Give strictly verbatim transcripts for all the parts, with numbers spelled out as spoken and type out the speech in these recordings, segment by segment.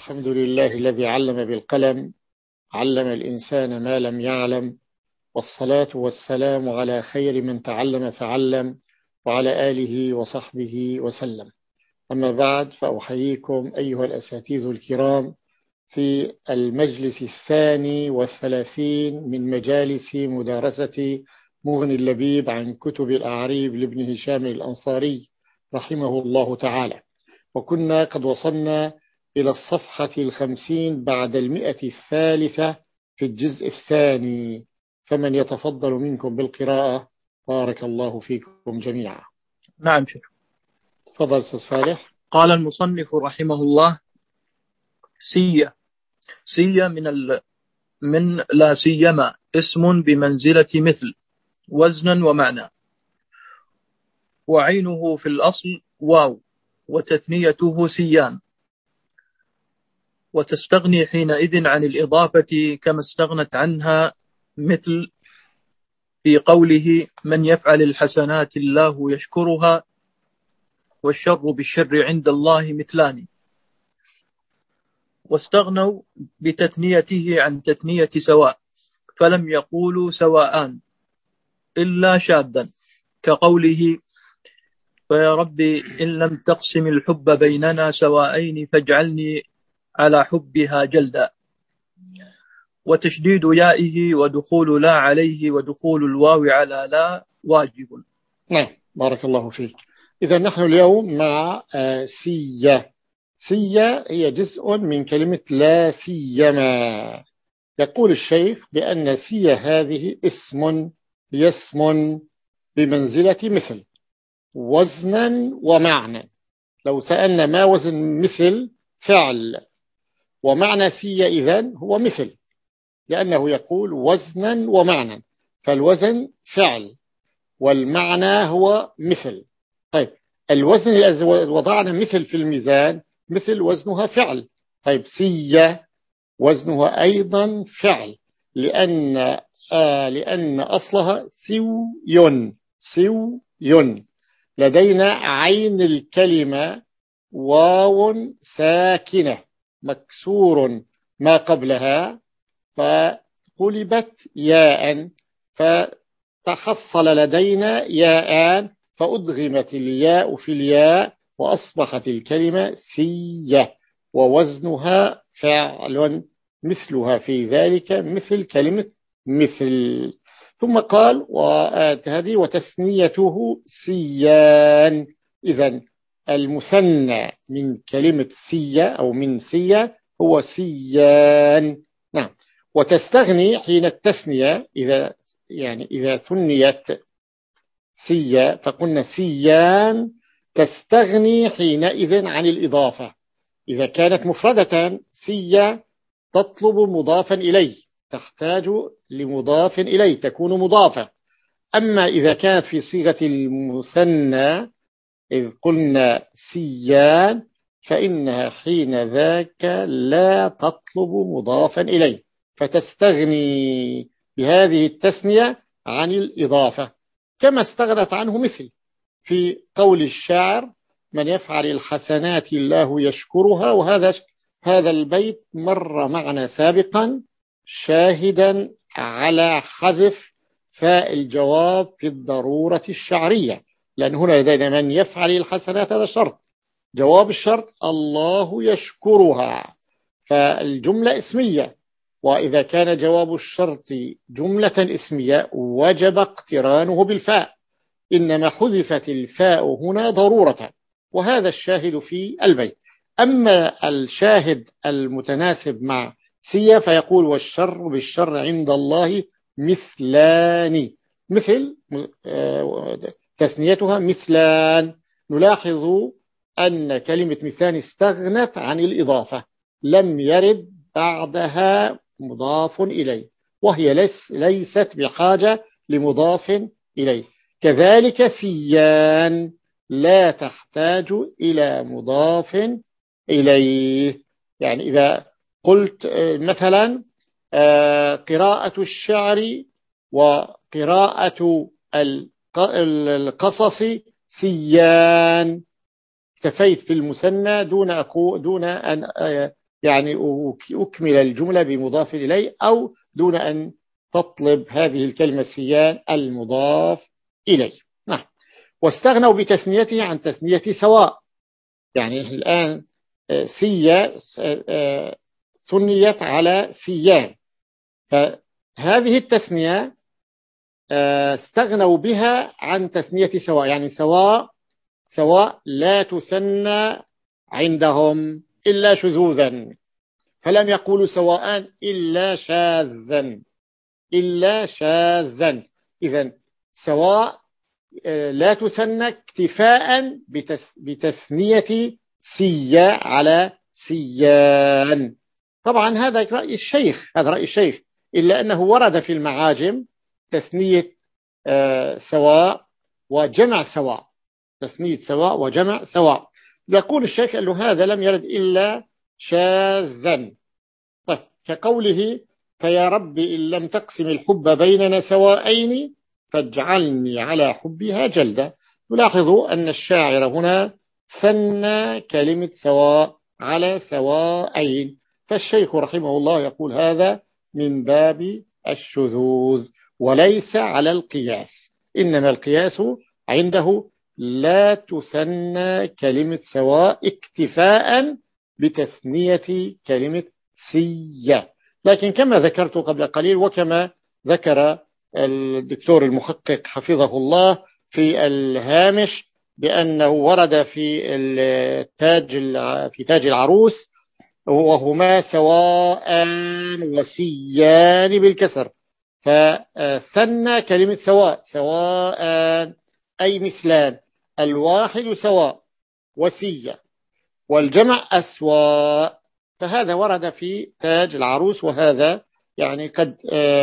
الحمد لله الذي علم بالقلم، علم الإنسان ما لم يعلم، والصلاة والسلام على خير من تعلم فعلم، وعلى آله وصحبه وسلم. أما بعد، فأحييكم أيها الأساتذة الكرام في المجلس الثاني والثلاثين من مجالس مدارسة مغني اللبيب عن كتب الأعريب لابن هشام الأنصاري رحمه الله تعالى. وكنا قد وصلنا إلى الصفحة الخمسين بعد المئة الثالثة في الجزء الثاني، فمن يتفضل منكم بالقراءة؟ بارك الله فيكم جميعا. نعم شيخ. تفضل أستاذ فالح. قال المصنف رحمه الله: سية. سية من ال... من لا سيما اسم بمنزلة مثل وزنا ومعنى، وعينه في الأصل واو، وتثنيته سيان، وتستغني حينئذ عن الإضافة كما استغنت عنها، مثل في قوله: من يفعل الحسنات الله يشكرها، والشر بالشر عند الله مثلان. واستغنوا بتثنيته عن تثنية سواء، فلم يقولوا سواءان إلا شاذا، كقوله: فيا رب إن لم تقسم الحب بيننا سواءين فاجعلني على حبها جلدا. وتشديد يائه ودخول لا عليه ودخول الواو على لا واجب. نعم، بارك الله فيك. إذا نحن اليوم مع سية. سية هي جزء من كلمة لا سيما. يقول الشيخ بأن سية هذه اسم هي اسم بمنزلة مثل وزنا ومعنى. لو سألنا ما وزن مثل؟ فعل. ومعنى سية إذن هو مثل، لأنه يقول وزنا ومعنى، فالوزن فعل والمعنى هو مثل. طيب، الوزن إذا وضعنا مثل في الميزان، مثل وزنها فعل. طيب، سية وزنها أيضا فعل، لأن آه لأن أصلها سوي. سوي. لدينا عين الكلمة واو ساكنة مكسور ما قبلها، فقلبت ياء، فتحصل لدينا ياء، فأدغمت الياء في الياء، وأصبحت الكلمة سية، ووزنها فعل مثلها في ذلك مثل كلمة مثل. ثم قال وهذه وتثنيته سيان. إذن المثنى من كلمة سية أو من سية هو سيان. نعم. وتستغني حين التثنية، إذا يعني إذا ثنيت سية فقلنا سيان، تستغني حينئذ عن الإضافة. إذا كانت مفردة سية تطلب مضافا إليه، تحتاج لمضاف إليه، تكون مضافة. أما إذا كانت في صيغة المثنى إذ قلنا سيان، فإنها حين ذاك لا تطلب مضافا إليه، فتستغني بهذه التثنية عن الإضافة، كما استغنت عنه مثل في قول الشاعر: من يفعل الحسنات الله يشكرها. وهذا هذا البيت مر معنا سابقا شاهدا على حذف فاء الجواب في الضرورة الشعرية، لأن هنا لدينا من يفعل الحسنات، هذا شرط، جواب الشرط الله يشكرها، فالجملة اسمية، وإذا كان جواب الشرط جملة اسمية وجب اقترانه بالفاء، إنما حذفت الفاء هنا ضرورة، وهذا الشاهد في البيت. أما الشاهد المتناسب مع سيا فيقول: والشر بالشر عند الله مثلان. مثل تثنيتها مثلان. نلاحظ أن كلمة مثلان استغنت عن الإضافة، لم يرد بعدها مضاف إليه، وهي ليس ليست بحاجة لمضاف إليه. كذلك سيان لا تحتاج إلى مضاف إليه. يعني إذا قلت مثلا قراءة الشعر وقراءة القصص سيان، اكتفيت في المثنى دون أقو دون أن يعني أكمل الجملة بمضاف إليه أو دون أن تطلب هذه الكلمة سيان المضاف إليه. نعم. واستغنوا بتثنيته عن تثنية سواء، يعني الآن سيا ثنيت على سيان، فهذه التثنية استغنوا بها عن تثنية سواء، يعني سواء سواء لا تثنى عندهم إلا شذوذا، فلم يقولوا سواء إلا شاذا إلا شاذا. إذن سواء لا تثنى اكتفاء بتثنية سيا على سيان. طبعا هذا رأي الشيخ، هذا رأي الشيخ، إلا أنه ورد في المعاجم تثنية سواء وجمع سواء، تثنية سواء وجمع سواء. يقول الشيخ أنه هذا لم يرد إلا شاذا. طيب كقوله فيا رب إن لم تقسم الحب بيننا سواءين فاجعلني على حبها جلدا. تلاحظوا أن الشاعر هنا ثنى كلمة سواء على سواءين، فالشيخ رحمه الله يقول هذا من باب الشذوذ وليس على القياس، إنما القياس عنده لا تثنى كلمة سواء اكتفاء بتثنية كلمة سيا. لكن كما ذكرت قبل قليل وكما ذكر الدكتور المحقق حفظه الله في الهامش بأنه ورد في التاج في تاج العروس وهما سواء وسيان بالكسر، فثنى كلمة سواء سواء أي مثلان، الواحد سواء وسيا والجمع أسواء، فهذا ورد في تاج العروس، وهذا يعني قد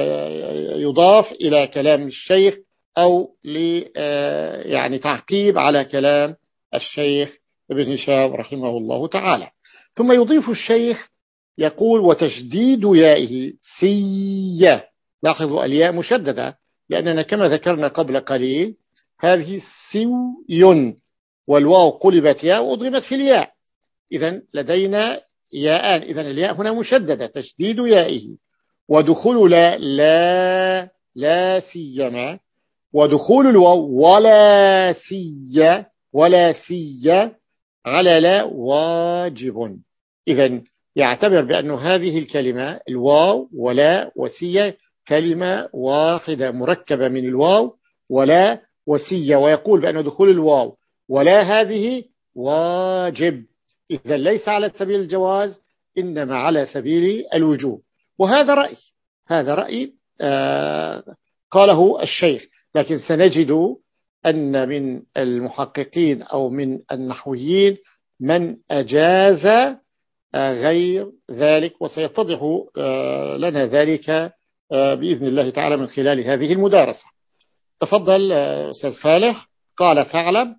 يضاف إلى كلام الشيخ أو ل يعني تعقيب على كلام الشيخ ابن هشام رحمه الله تعالى. ثم يضيف الشيخ يقول وتشديد يائه سيا. لاحظوا الياء مشددة، لأننا كما ذكرنا قبل قليل هذه سوي والواو قلبت ياء وأضغمت في الياء، إذن لدينا ياءان، إذن الياء هنا مشددة تشديد يائه. ودخول لا لا لا سيما، ودخول الواو ولا سي ولا سي على لا واجب. إذن يعتبر بأن هذه الكلمة الواو ولا وسي كلمة واحدة مركبة من الواو ولا وسي، ويقول بأن دخول الواو ولا هذه واجب، إذن ليس على سبيل الجواز إنما على سبيل الوجوب. وهذا رأي هذا رأي آه قاله الشيخ، لكن سنجد أن من المحققين أو من النحويين من أجاز آه غير ذلك، وسيتضح آه لنا ذلك آه بإذن الله تعالى من خلال هذه المدارسة. تفضل آه أستاذ فالح. قال ثعلب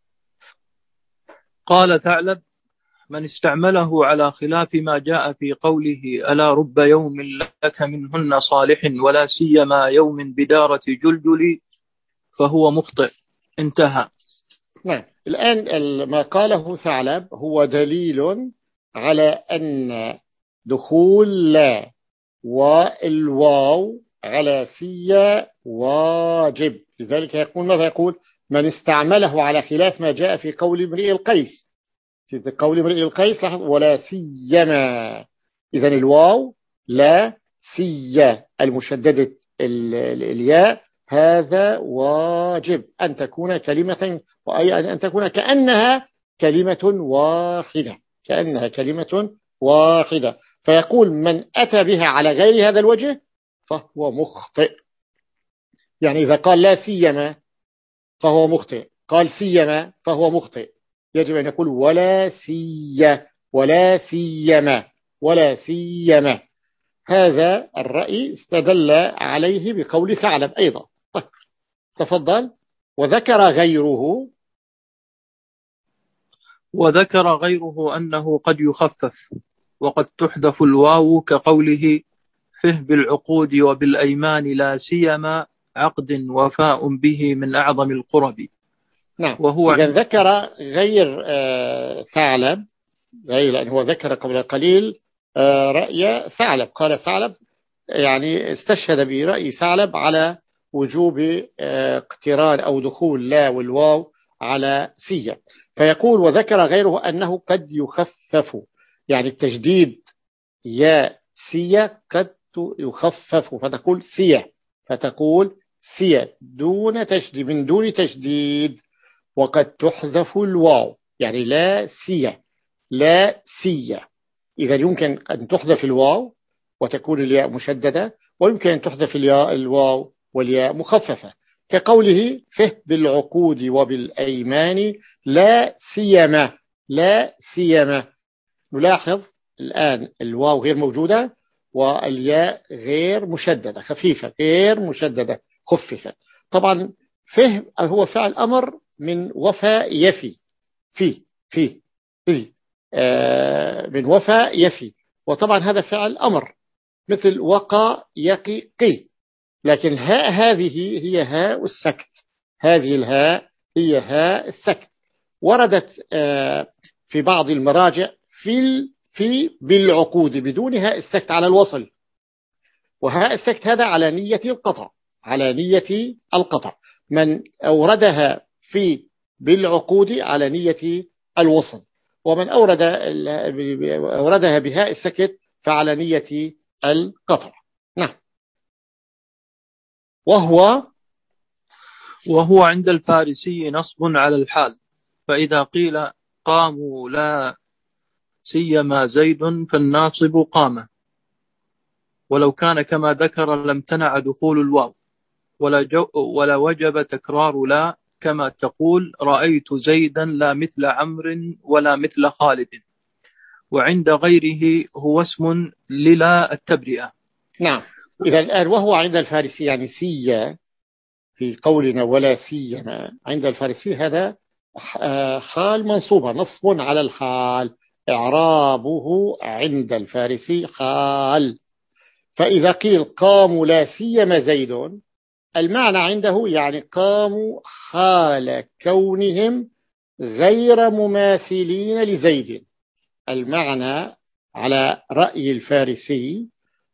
قال ثعلب من استعمله على خلاف ما جاء في قوله ألا رب يوم لك منهن صالح ولا سيما يوم بدارة جلجل فهو مخطئ. انتهى. نعم. الآن ما قاله ثعلب هو دليل على أن دخول لا والواو على سيا واجب، لذلك يقول ماذا يقول من استعمله على خلاف ما جاء في قول امرئ القيس، في قول امرئ القيس ولا سيما، إذن الواو لا سيا المشددة الياء هذا واجب أن تكون كلمة، وأي أن تكون كأنها كلمة واحدة كأنها كلمة واحدة فيقول من أتى بها على غير هذا الوجه فهو مخطئ. يعني إذا قال لا سيما فهو مخطئ، قال سيما فهو مخطئ، يجب أن يقول ولا سي ولا سيما ولا سيما. هذا الرأي استدل عليه بقول ثعلب أيضا. تفضل. وذكر غيره وذكر غيره أنه قد يخفف وقد تحذف الواو كقوله فه بالعقود وبالأيمان لا سيما عقد وفاء به من أعظم القرب. نعم. وهو إذا ذكر غير آه ثعلب، غير لأنه هو ذكر قبل قليل رأي ثعلب. قال ثعلب يعني استشهد برأي ثعلب على وجوب اقتران أو دخول لا والواو على سية. فيقول وذكر غيره أنه قد يخفف، يعني التجديد يا سية قد يخفف فتقول سية، فتقول سية دون تشديد من دون تشديد، وقد تحذف الواو يعني لا سية لا سية. إذا يمكن أن تحذف الواو وتكون الياء مشددة، ويمكن أن تحذف الياء الواو والياء مخففة، كقوله فه بالعقود وبالأيمان لا سيما لا سيما. نلاحظ الآن الواو غير موجودة والياء غير مشددة خفيفة غير مشددة خففة. طبعا فه هو فعل أمر من وفى يفي في في في آه من وفى يفي، وطبعا هذا فعل أمر مثل وقى يقي قي، لكن الهاء هذه هي هاء السكت، هذه الهاء هي هاء السكت. وردت آه في بعض المراجع في في بالعقود بدون هاء السكت على الوصل، وهاء السكت هذا على نية القطع على نية القطع. من أوردها في بالعقود على نية الوصل، ومن أورد أوردها بهاء السكت فعلى نية القطع. نعم. وهو وهو عند الفارسي نصب على الحال، فإذا قيل قاموا لا سيما زيد فالناصب قام، ولو كان كما ذكر لم تنع دخول الواو، ولا, جو ولا وجب تكرار لا، كما تقول رأيت زيدا لا مثل عمرو ولا مثل خالد. وعند غيره هو اسم للا التبرئة. نعم. إذا الآن وهو عند الفارسي يعني سيا في قولنا ولا سيما، عند الفارسي هذا حال منصوبة نصب على الحال، إعرابه عند الفارسي حال. فإذا قيل قاموا لا سيما زيد، المعنى عنده يعني قاموا حال كونهم غير مماثلين لزيد. المعنى على رأي الفارسي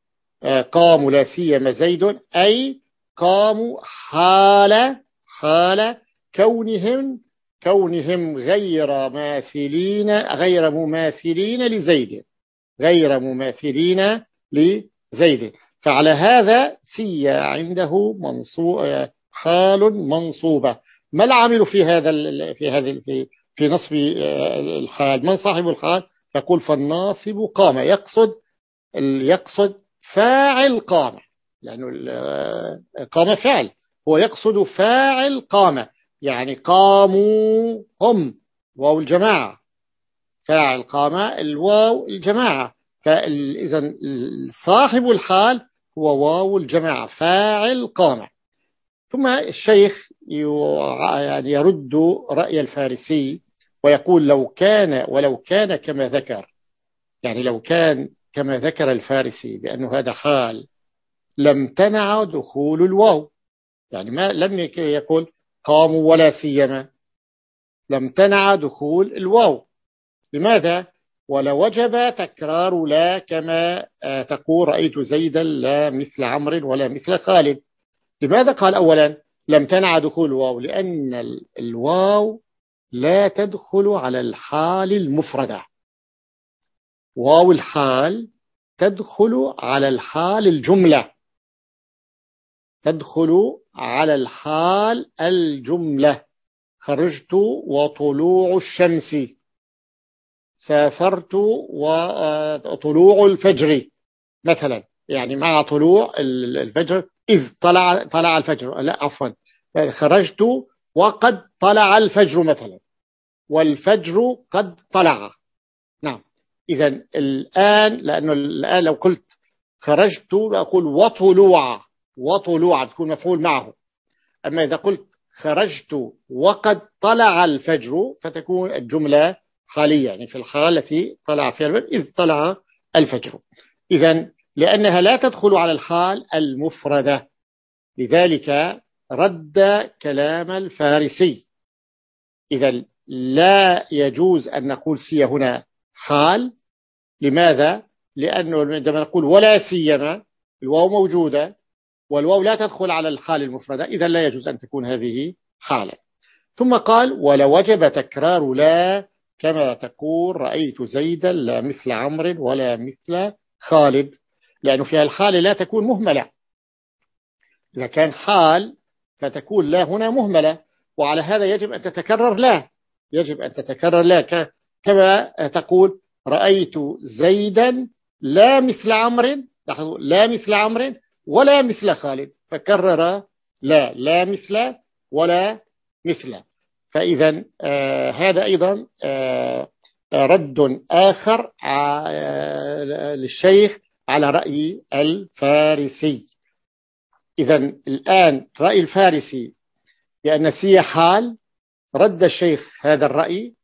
قاموا لا سيما زيد أي قاموا حال حال كونهم كونهم غير ماثلين غير مماثلين لزيد غير مماثلين لزيد. فعلى هذا سي عنده منصوب حال منصوبة. ما العامل في هذا في هذا في في نصب الحال؟ من صاحب الحال؟ يقول فالناصب قام، يقصد يقصد فاعل قام، لأنه قام فعل، هو يقصد فاعل قام، يعني قاموا هم واو الجماعة، فاعل قام الواو الجماعة، فإذا صاحب الحال هو واو الجماعة فاعل قام. ثم الشيخ يعني يرد رأي الفارسي ويقول لو كان ولو كان كما ذكر، يعني لو كان كما ذكر الفارسي بأنه هذا حال لم تنع دخول الواو، يعني ما لم يقول قاموا ولا سيما، لم تنع دخول الواو. لماذا؟ ولوجب تكرار لا، كما تقول رأيت زيدا لا مثل عمرو ولا مثل خالد. لماذا قال أولا لم تنع دخول الواو؟ لأن الواو لا تدخل على الحال المفردة، واو الحال تدخل على الحال الجملة، تدخل على الحال الجملة. خرجت وطلوع الشمس، سافرت وطلوع الفجر مثلا، يعني مع طلوع الفجر إذ طلع طلع الفجر، لا عفوا خرجت وقد طلع الفجر مثلا، والفجر قد طلع. نعم. إذا الآن لأنه الآن لو قلت خرجت أقول وطلوع وطلوع تكون مفعول معه، أما إذا قلت خرجت وقد طلع الفجر فتكون الجملة حالية، يعني في الحالة التي طلع فيها الفجر إذ طلع الفجر. إذا لأنها لا تدخل على الحال المفردة، لذلك رد كلام الفارسي. إذا لا يجوز أن نقول سي هنا حال. لماذا؟ لأنه عندما نقول ولا سيما الواو موجودة والواو لا تدخل على الحال المفردة، إذا لا يجوز أن تكون هذه حالا. ثم قال ولوجب تكرار لا كما تقول رأيت زيدا لا مثل عمرو ولا مثل خالد، لأنه في الحال لا تكون مهملة. إذا كان حال فتكون لا هنا مهملة، وعلى هذا يجب أن تتكرر لا، يجب أن تتكرر لا كما تقول رأيت زيدا لا مثل عمرو، لا مثل عمرو ولا مثل خالد، فكرر لا لا مثل ولا مثل. فإذا آه هذا أيضا آه رد آخر آه للشيخ على رأي الفارسي. إذا الآن رأي الفارسي بأن سي حال، رد الشيخ هذا الرأي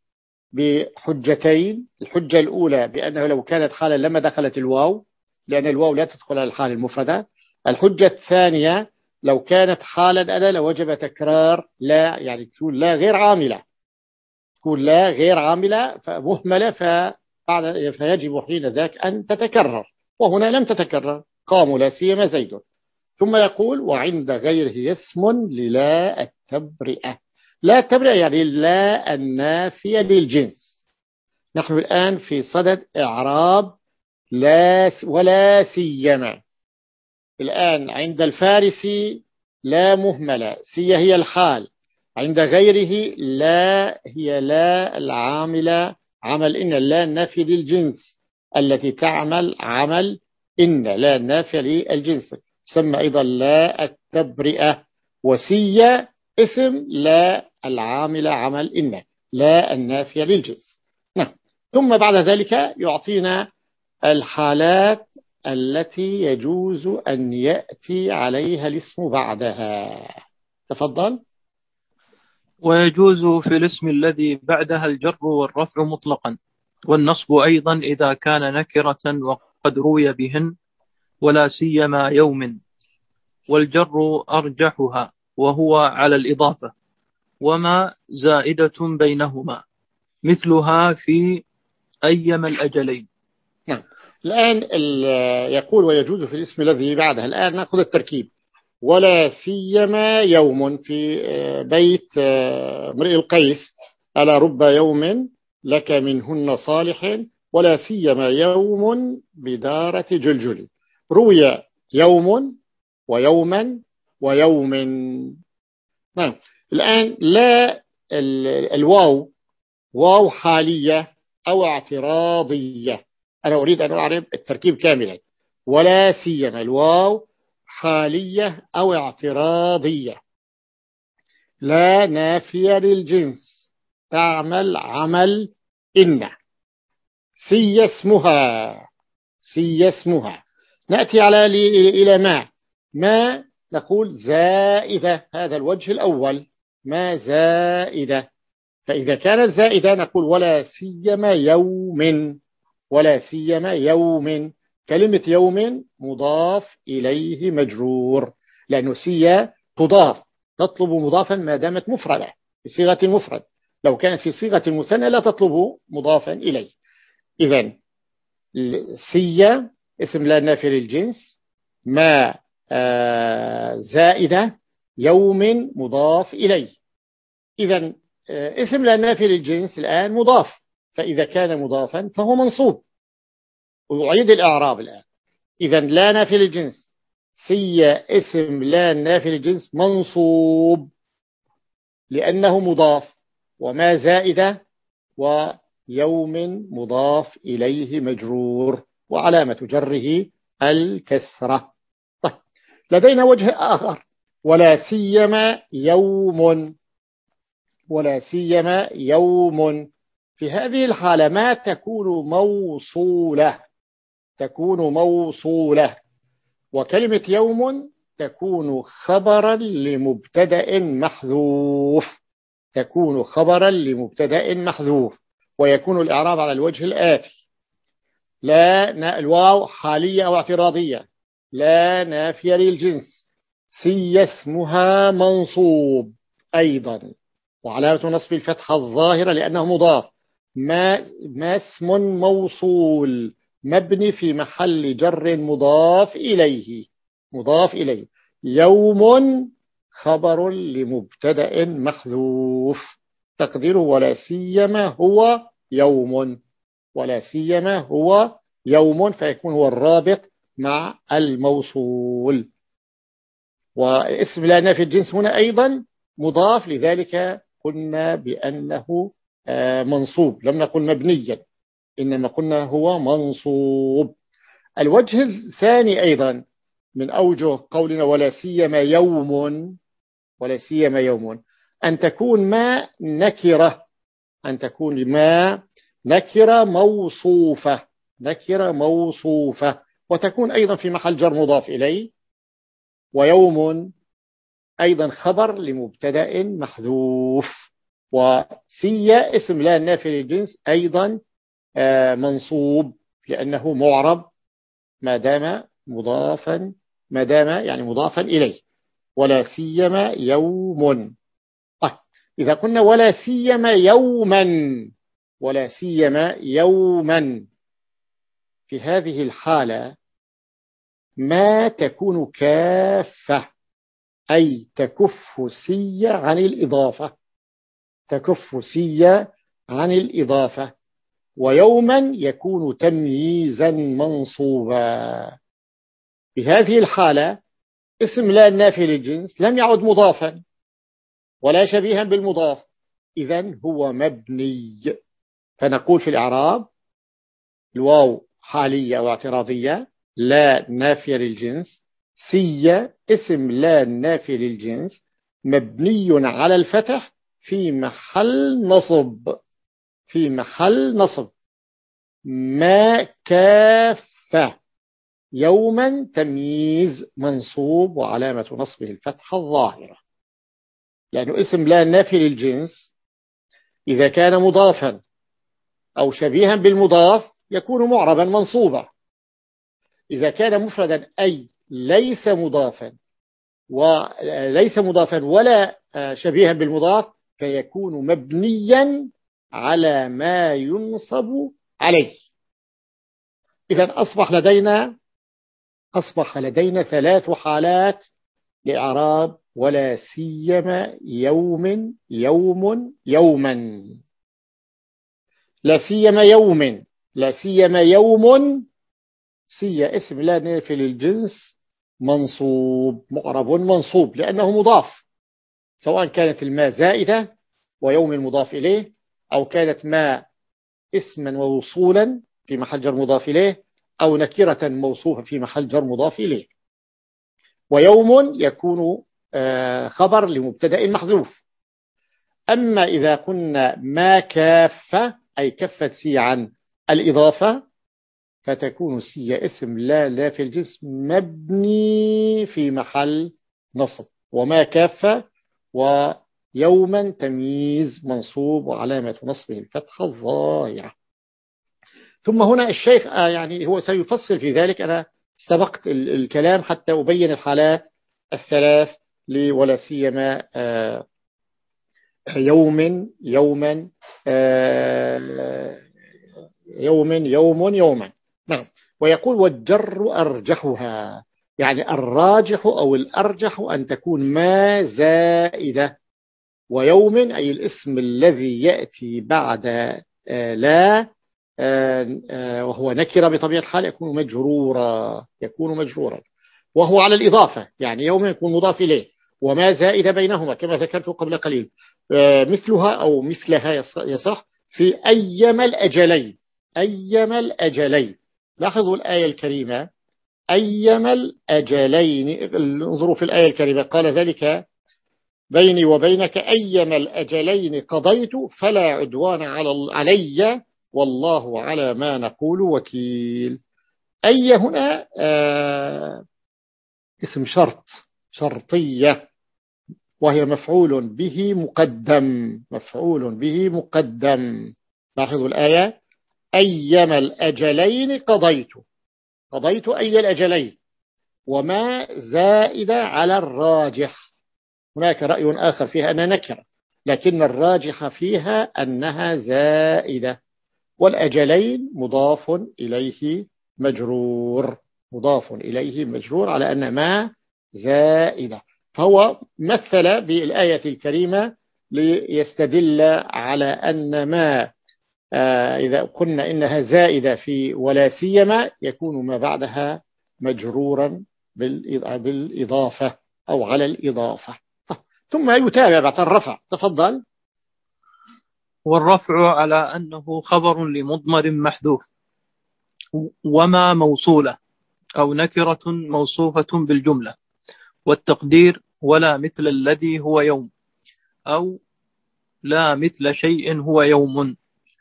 بحجتين. الحجة الأولى بأنه لو كانت حالا لما دخلت الواو، لأن الواو لا تدخل على الحال المفردة. الحجة الثانية لو كانت حالا أنا لوجب تكرار لا، يعني تكون لا غير عاملة، تكون لا غير عاملة فمهملة، فبعد فيجب حين ذاك أن تتكرر، وهنا لم تتكرر قاموا لا سيما زيد. ثم يقول وعند غيره اسم للا التبرئة. لا التبرئة يعني لا النافية للجنس. نحن الآن في صدد إعراب لا ولا سيما. الآن عند الفارسي لا مهملة، سي هي الحال. عند غيره لا هي لا العاملة عمل إن، لا النافية للجنس التي تعمل عمل إن، لا النافية للجنس تسمى أيضا لا التبرئة. وسي اسم لا العاملة عمل إن، لا النافية للجنس. نعم. ثم بعد ذلك يعطينا الحالات التي يجوز أن يأتي عليها الاسم بعدها. تفضل. ويجوز في الاسم الذي بعدها الجر والرفع مطلقا، والنصب أيضا إذا كان نكرة وقد روي بهن، ولا سيما يوم. والجر أرجحها وهو على الإضافة، وما زائدة بينهما مثلها في أيما الأجلين. نعم. الآن يقول ويجوز في الاسم الذي بعدها. الآن نأخذ التركيب. ولا سيما يوم في بيت امرئ القيس ألا رب يوم لك منهن صالح ولا سيما يوم بدارة جلجل. روي يوم ويوما ويوم. نعم. الآن لا الواو واو حالية أو اعتراضية. أنا أريد أن أعرف التركيب كاملا. ولا سيما الواو حالية أو اعتراضية، لا نافية للجنس تعمل عمل إن، سي اسمها سي اسمها. نأتي على إلى ما ما نقول زائدة، هذا الوجه الأول ما زائدة. فإذا كانت زائدة نقول ولا سيما يوم، ولا سيما يوم. كلمة يوم مضاف إليه مجرور، لأنه سي تضاف، تطلب مضافا ما دامت مفردة بصيغة المفرد. لو كانت في صيغة المثنى لا تطلب مضافا إليه. إذن سي اسم لا نافي للجنس، ما زائدة، يوم مضاف إليه. إذن اسم لا نافي للجنس الآن مضاف، فإذا كان مضافا فهو منصوب. وأعيد الإعراب الآن. إذا لا نافي للجنس سي اسم لا نافي للجنس منصوب لأنه مضاف، وما زائدة ويوم مضاف إليه مجرور وعلامة جره الكسرة. طيب لدينا وجه آخر ولا سيما يوم. ولا سيما يوم في هذه الحالة ما تكون موصولة، تكون موصولة. وكلمة يوم تكون خبرا لمبتدأ محذوف، تكون خبرا لمبتدأ محذوف. ويكون الإعراب على الوجه الآتي. لا الواو حالية أو اعتراضية، لا نافية للجنس، سي اسمها منصوب أيضا، وعلامة نصب الفتحة الظاهرة لأنه مضاف. ما, ما اسم موصول مبني في محل جر مضاف إليه، مضاف إليه. يوم خبر لمبتدأ محذوف، تقديره ولا سيما هو يوم، ولا سيما هو يوم، فيكون هو الرابط مع الموصول. واسم لا نافي الجنس هنا أيضا مضاف، لذلك قلنا بأنه منصوب، لم نقل مبنيا إنما قلنا هو منصوب. الوجه الثاني أيضا من أوجه قولنا ولا سيما يوم، ولا سيما يوم، أن تكون ما نكرة، أن تكون ما نكرة موصوفة، نكرة موصوفة، وتكون أيضا في محل جر مضاف إليه. ويوم أيضا خبر لمبتدأ محذوف. وسيا اسم لا نافي للجنس أيضا منصوب لأنه معرب ما دام مضافا، ما دام يعني مضافا إليه. ولا سيما يوم. طيب إذا قلنا ولا سيما يوما، ولا سيما يوما، في هذه الحالة ما تكون كافة، أي تكف سيا عن الإضافة، تكف سيا عن الإضافة. ويوما يكون تمييزا منصوبا. بهذه الحالة اسم لا نافي للجنس لم يعد مضافا ولا شبيها بالمضاف، إذن هو مبني. فنقول في الإعراب الواو حالية أو اعتراضية، لا نافية للجنس، سي اسم لا نافي للجنس مبني على الفتح في محل نصب، في محل نصب. ما كافة يوما تمييز منصوب وعلامة نصبه الفتحة الظاهرة، لأنه اسم لا نافي للجنس إذا كان مضافا أو شبيها بالمضاف يكون معربا منصوبا. إذا كان مفردا أي ليس مضافا وليس مضافا ولا شبيها بالمضاف فيكون مبنيا على ما ينصب عليه. إذن أصبح لدينا أصبح لدينا ثلاث حالات لإعراب ولا سيما يوم يوم يوما. لا سيما يوم، لا سيما يوم، سي اسم لا نافي للجنس منصوب، معرب منصوب لأنه مضاف، سواء كانت الماء زائدة ويوم المضاف إليه، أو كانت ما اسما ووصولا في محل جر مضاف إليه، أو نكرة موصوفة في محل جر مضاف إليه. ويوم يكون خبر لمبتدأ محذوف. أما إذا كنا ما كافة أي كفت سي عن الإضافة فتكون سي اسم لا لا في الجنس مبني في محل نصب. وما كافة ويوما تمييز منصوب وعلامة نصبه الفتحة الظاهرة. ثم هنا الشيخ يعني هو سيفصل في ذلك، أنا سبقت الكلام حتى أبين الحالات الثلاث ولا سيما يوم يوما يوم يوم يوما. نعم. ويقول والجر أرجحها، يعني الراجح أو الأرجح أن تكون ما زائدة. ويوم أي الاسم الذي يأتي بعد لا وهو نكرة بطبيعة الحال يكون مجرورا، يكون مجرورا وهو على الإضافة، يعني يوم يكون مضاف إليه، وما زائدة بينهما كما ذكرت قبل قليل. مثلها أو مثلها يصح في أيما الأجلين، أيما الأجلين. لاحظوا الآية الكريمة أيما الأجلين، انظروا في الآية الكريمة قال ذلك بيني وبينك أيما الأجلين قضيت فلا عدوان علي والله على ما نقول وكيل. أي هنا آه اسم شرط، شرطية، وهي مفعول به مقدم، مفعول به مقدم. لاحظوا الآية أيما الأجلين قضيت، قضيت أي الأجلين، وما زائدة على الراجح. هناك رأي آخر فيها أنها نكرة، لكن الراجح فيها أنها زائدة. والأجلين مضاف إليه مجرور، مضاف إليه مجرور على أن ما زائدة. فهو مثل بالآية الكريمة ليستدل على أن ما آه إذا قلنا إنها زائدة في ولا سيما يكون ما بعدها مجرورا بالإضافة أو على الإضافة. ثم يتابع بعد الرفع. تفضل. والرفع على أنه خبر لمضمر محذوف وما موصولة أو نكرة موصوفة بالجملة، والتقدير ولا مثل الذي هو يوم، أو لا مثل شيء هو يوم.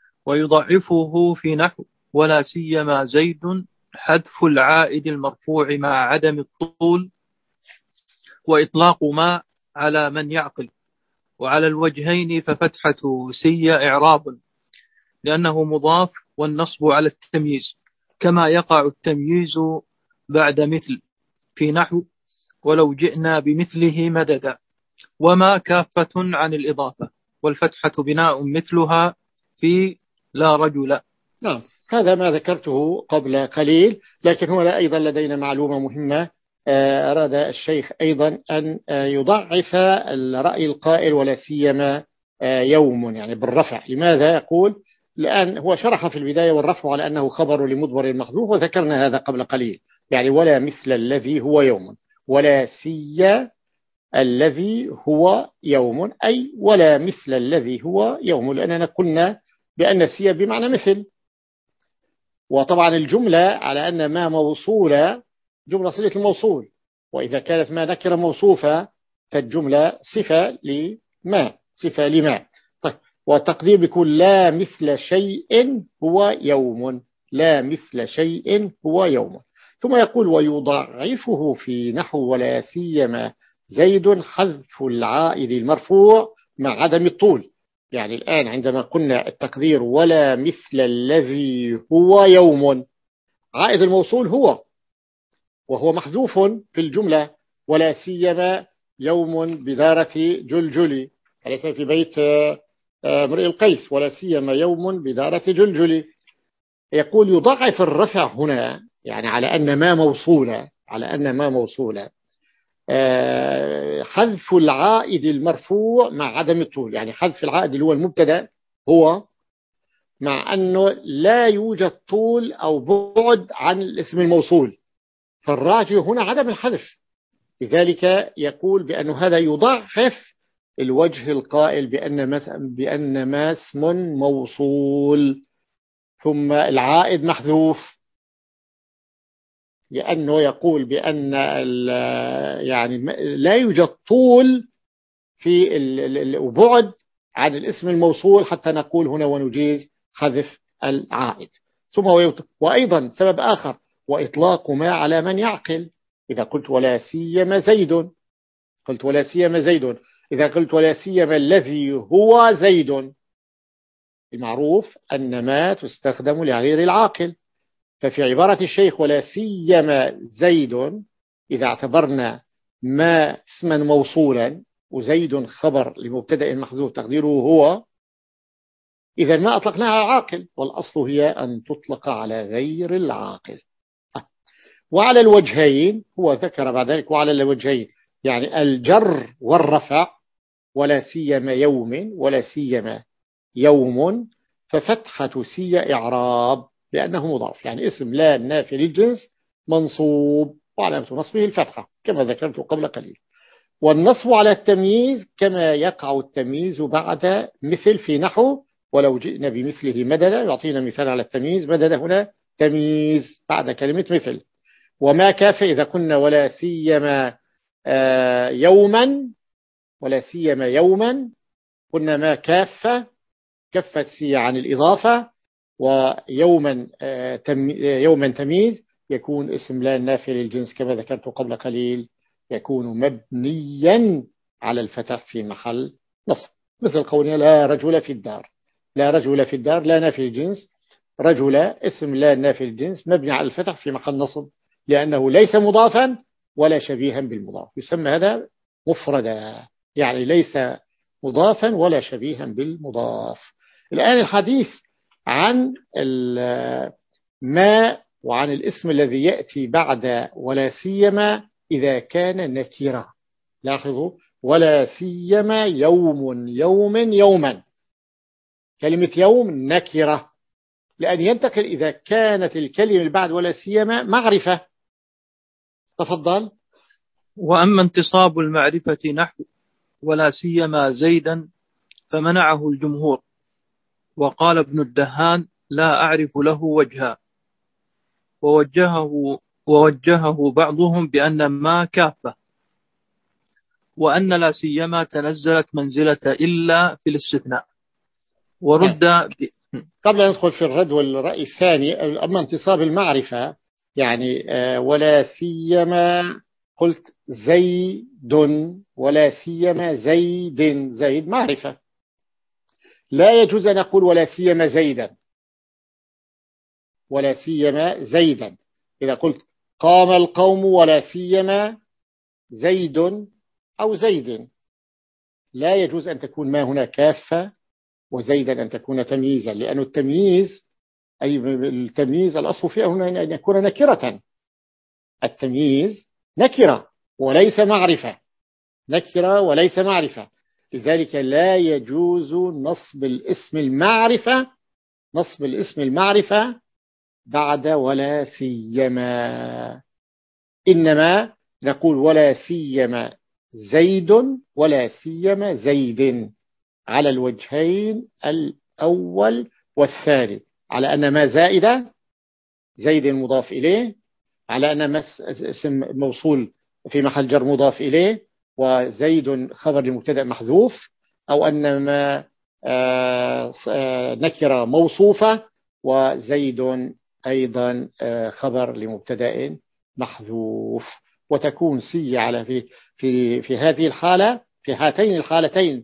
ويضعفه في نحو ولا سيما زيد حذف العائد المرفوع مع عدم الطول، وإطلاق ما على من يعقل. وعلى الوجهين ففتحة سي إعراب لأنه مضاف، والنصب على التمييز كما يقع التمييز بعد مثل في نحو ولو جئنا بمثله مددا. وما كافة عن الإضافة، والفتحة بناء مثلها في لا رجل. نعم، هذا ما ذكرته قبل قليل، لكن هو أيضا لدينا معلومة مهمة. أراد الشيخ أيضا أن يضعف الرأي القائل ولا سيما يوم، يعني بالرفع. لماذا يقول؟ لأن هو شرح في البداية والرفع على أنه خبر لمضمر محذوف، وذكرنا هذا قبل قليل. يعني ولا مثل الذي هو يوم، ولا سي الذي هو يوم، أي ولا مثل الذي هو يوم، لأننا قلنا بأن سي بمعنى مثل. وطبعا الجملة على أن ما موصولة جملة صلة الموصول، وإذا كانت ما نكرة موصوفة فالجملة صفة لما، صفة لما. طيب، والتقدير بيكون لا مثل شيء هو يوم، لا مثل شيء هو يوم. ثم يقول ويضعفه في نحو ولا سيما زيد حذف العائد المرفوع مع عدم الطول. يعني الآن عندما قلنا التقدير ولا مثل الذي هو يوم، عائد الموصول هو، وهو محذوف في الجملة. ولا سيما يوم بدارة جلجلي، أليس في بيت امرئ القيس ولا سيما يوم بدارة جلجلي. يقول يضعف الرفع هنا يعني على أن ما موصولة، على أن ما موصولة حذف العائد المرفوع مع عدم الطول. يعني حذف العائد اللي هو المبتدا هو، مع أنه لا يوجد طول أو بعد عن الاسم الموصول، فالراجع هنا عدم الحذف. لذلك يقول بأن هذا يضعف الوجه القائل بأن ما بأن ما اسم موصول ثم العائد محذوف، لأنه يقول بأن يعني لا يوجد طول في البعد عن الاسم الموصول حتى نقول هنا ونجيز حذف العائد. ثم وأيضا سبب آخر، وإطلاق ما على من يعقل. إذا قلت ولا سيما زيد، قلت ولا سيما زيد، إذا قلت ولا سيما الذي هو زيد، المعروف أن ما تستخدم لغير العاقل. ففي عبارة الشيخ ولا سيما زيد، إذا اعتبرنا ما اسما موصولا وزيد خبر لمبتدأ محذوف تقديره هو، إذا ما أطلقناها على عاقل، والأصل هي أن تطلق على غير العاقل. وعلى الوجهين، هو ذكر بعد ذلك وعلى الوجهين يعني الجر والرفع، ولا سيما يوم ولا سيما يوم، ففتحة سي إعراب لأنه مضاف، يعني اسم لا نافي للجنس منصوب وعلامة نصبه الفتحة كما ذكرت قبل قليل. والنصب على التمييز كما يقع التمييز بعد مثل في نحو ولو جئنا بمثله مددا، يعطينا مثال على التمييز. مدد هنا تمييز بعد كلمة مثل. وما كاف إذا كنا ولا سيما يوما، ولا سيما يوما قلنا ما كافة، كفت سي عن الإضافة، ويوما يوما تمييز يكون اسم لا نافي للجنس كما ذكرت قبل قليل، يكون مبنيا على الفتح في محل نصب، مثل قولنا لا رجل في الدار. لا رجل في الدار لا نافي الجنس، رجل اسم لا نافي الجنس مبني على الفتح في محل نصب لأنه ليس مضافا ولا شبيها بالمضاف، يسمى هذا مفردا، يعني ليس مضافا ولا شبيها بالمضاف. الآن الحديث عن ما وعن الاسم الذي يأتي بعد ولا سيما إذا كان نكرة. لاحظوا، ولا سيما يوم يوم يوما، كلمة يوم نكرة، لأن ينتقل إذا كانت الكلمة اللي بعد ولا سيما معرفة. تفضل. وأما انتصاب المعرفة نحو ولا سيما زيدا فمنعه الجمهور، وقال ابن الدهان لا أعرف له وجها، ووجهه, ووجهه بعضهم بأن ما كافة، وأن لا سيما تنزلت منزلة إلا في الاستثناء. ورد ب... قبل أن ندخل في الرد والرأي الثاني، أما انتصاب المعرفة يعني ولا سيما قلت زيد، ولا سيما زيد، زيد معرفة، لا يجوز أن أقول ولا سيما زيدا، ولا سيما زيدا. إذا قلت قام القوم ولا سيما زيد أو زيد، لا يجوز أن تكون ما هنا كافة وزيدا أن تكون تمييزا، لأن التمييز أي التمييز الأصل فيه هنا أن يكون نكرة. التمييز نكرة وليس معرفة، نكرة وليس معرفة، لذلك لا يجوز نصب الاسم المعرفة نصب الاسم المعرفة بعد ولا سيما، إنما نقول ولا سيما زيد ولا سيما زيد على الوجهين الأول والثاني، على أن ما زائدة زيد مضاف إليه، على أن اسم موصول في محل جر مضاف إليه، وزيد خبر لمبتدأ محذوف، أو أن ما نكرة موصوفة وزيد أيضا خبر لمبتدأ محذوف. وتكون سي على في في في هذه الحالة، في هاتين الحالتين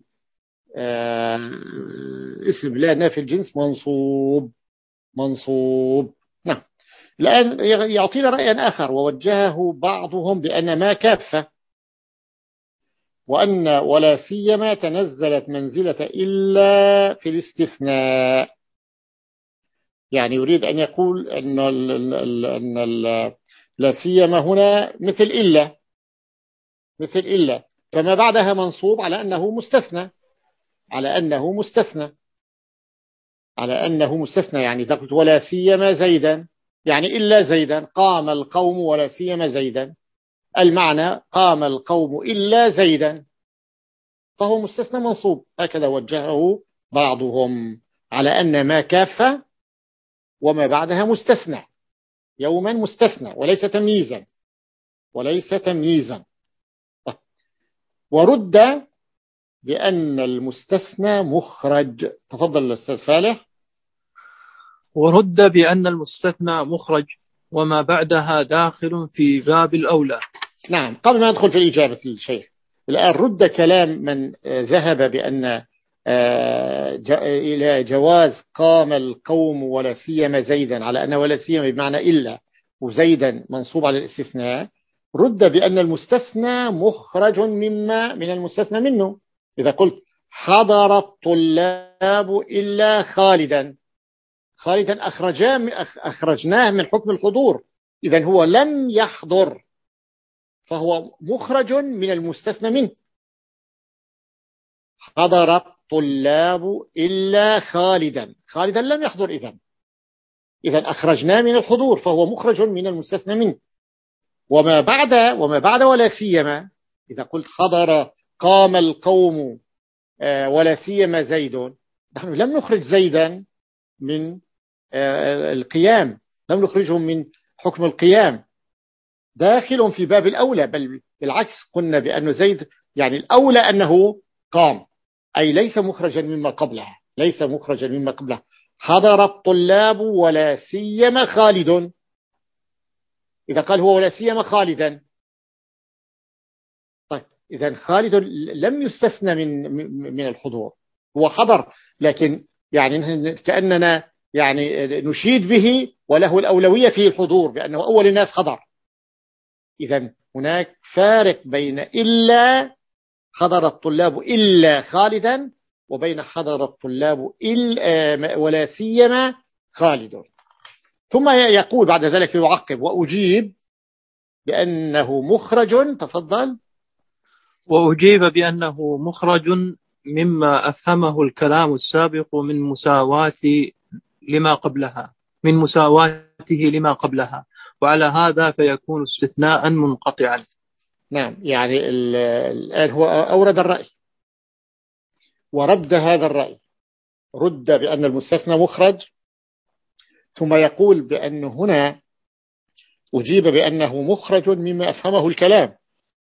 اسم لا نافي الجنس منصوب منصوب. نعم. الآن يعطينا رأيا آخر، ووجهه بعضهم بأن ما كافة، وأن ولا سيما تنزلت منزلة إلا في الاستثناء. يعني يريد أن يقول أن أن لا سيما هنا مثل إلا، مثل إلا، فما بعدها منصوب على أنه مستثنى، على أنه مستثنى على أنه مستثنى يعني تقول ولا سيما زيدا، يعني إلا زيدا، قام القوم ولا سيما زيدا، المعنى قام القوم إلا زيدا، فهو مستثنى منصوب. هكذا وجهه بعضهم على أن ما كافة وما بعدها مستثنى، يوما مستثنى وليس تمييزا وليس تمييزا. ورد بأن المستثنى مخرج. تفضل الأستاذ فالح. ورد بأن المستثنى مخرج وما بعدها داخل في باب الأولى. نعم. قبل ما ندخل في الإجابة الشيخ، الآن رد كلام من ذهب بأن إلى جواز قام القوم ولا سيما زيدا، على أن ولا سيما بمعنى إلا وزيدا منصوب على الاستثناء، رد بأن المستثنى مخرج مما من المستثنى منه. إذا قلت حضر الطلاب إلا خالدا، خالدا أخرجناه من حكم الحضور، إذن هو لم يحضر، فهو مخرج من المستثنى منه. حضر الطلاب إلا خالدا، خالدا لم يحضر، إذن إذن أخرجناه من الحضور، فهو مخرج من المستثنى منه. وما بعد وما بعد ولا سيما، إذا قلت حضر قام القوم ولا سيما زيد، نحن لم نخرج زيدا من القيام، لم نخرجهم من حكم القيام، داخل في باب الأولى، بل بالعكس قلنا بأن زيد يعني الأولى أنه قام، أي ليس مخرجا مما قبلها، ليس مخرجا مما قبلها. حضر الطلاب ولا سيما خالد، إذا قال هو ولا سيما خالدا، طيب إذا خالد لم يستثنى من من الحضور، هو حضر، لكن يعني كأننا يعني نشيد به وله الأولوية في الحضور بأنه أول الناس حضر. إذا هناك فارق بين إلا حضر الطلاب إلا خالدا، وبين حضر الطلاب إلا ولا سيما خالد. ثم يقول بعد ذلك يعقب: وأجيب بأنه مخرج. تفضل. وأجيب بأنه مخرج مما أفهمه الكلام السابق من مساواة لما قبلها من مساواته لما قبلها، وعلى هذا فيكون استثناء منقطعا. نعم، يعني الآن هو أورد الرأي ورد هذا الرأي، رد بأن المستثنى مخرج، ثم يقول بأن هنا أجيب بأنه مخرج مما أفهمه الكلام.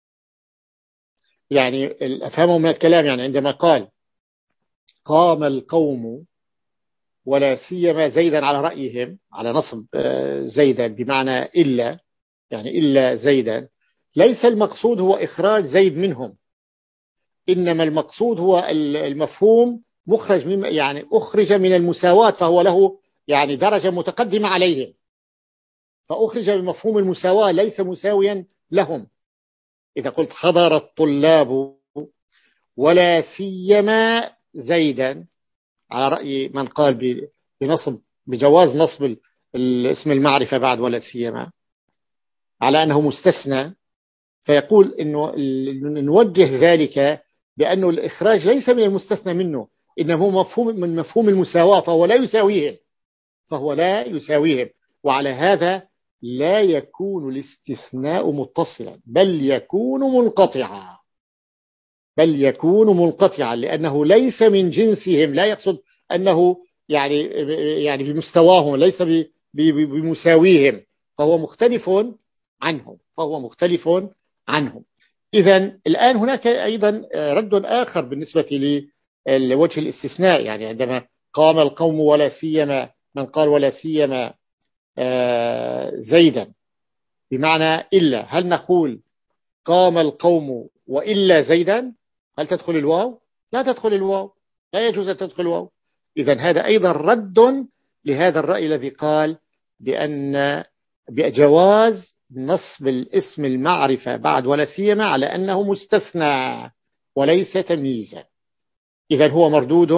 يعني أفهمه من الكلام، يعني عندما قال قام القوم ولا سيما زيدا على رأيهم، على نصب زيدا بمعنى إلا، يعني إلا زيدا، ليس المقصود هو إخراج زيد منهم، إنما المقصود هو المفهوم مخرج مما، يعني أخرج من المساواة، فهو له يعني درجة متقدمة عليهم، فأخرج بمفهوم المساواة ليس مساويا لهم. إذا قلت حضر الطلاب ولا سيما زيدا على رأي من قال بنصب بجواز نصب الاسم المعرفة بعد ولا سيما على أنه مستثنى، فيقول إنه نوجه ذلك بأنه الإخراج ليس من المستثنى منه، إنه هو مفهوم من مفهوم المساواة، فهو لا يساويهم فهو لا يساويهم وعلى هذا لا يكون الاستثناء متصلا، بل يكون منقطعا بل يكون منقطعا لأنه ليس من جنسهم، لا يقصد أنه يعني يعني بمستواهم، ليس بمساويهم، فهو مختلف عنهم فهو مختلف عنهم. إذن الآن هناك أيضا رد آخر بالنسبة لوجه الاستثناء، يعني عندما قام القوم ولا سيما من قال ولا سيما زيدا بمعنى إلا، هل نقول قام القوم وإلا زيدا؟ هل تدخل الواو؟ لا تدخل الواو، لا يجوز أن تدخل الواو. إذن هذا أيضا رد لهذا الرأي الذي قال بأن بجواز نصب الاسم المعرفة بعد ولا سيما على أنه مستثنى وليس تمييزا. إذن هو مردود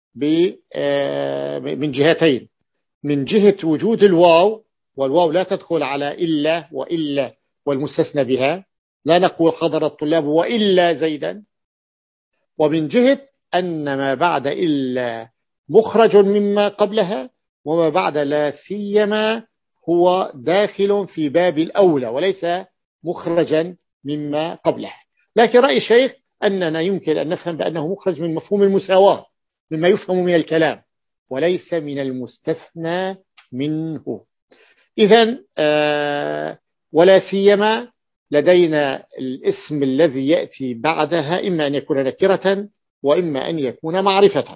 من جهتين: من جهة وجود الواو، والواو لا تدخل على إلا وإلا والمستثنى بها، لا نقول حضر الطلاب وإلا زيدا، ومن جهة أن ما بعد إلا مخرج مما قبلها، وما بعد لا سيما هو داخل في باب الأولى وليس مخرجا مما قبلها. لكن رأي الشيخ أننا يمكن أن نفهم بأنه مخرج من مفهوم المساواة مما يفهم من الكلام وليس من المستثنى منه. إذن آه ولا سيما لدينا الاسم الذي يأتي بعدها إما أن يكون نكرة وإما أن يكون معرفة.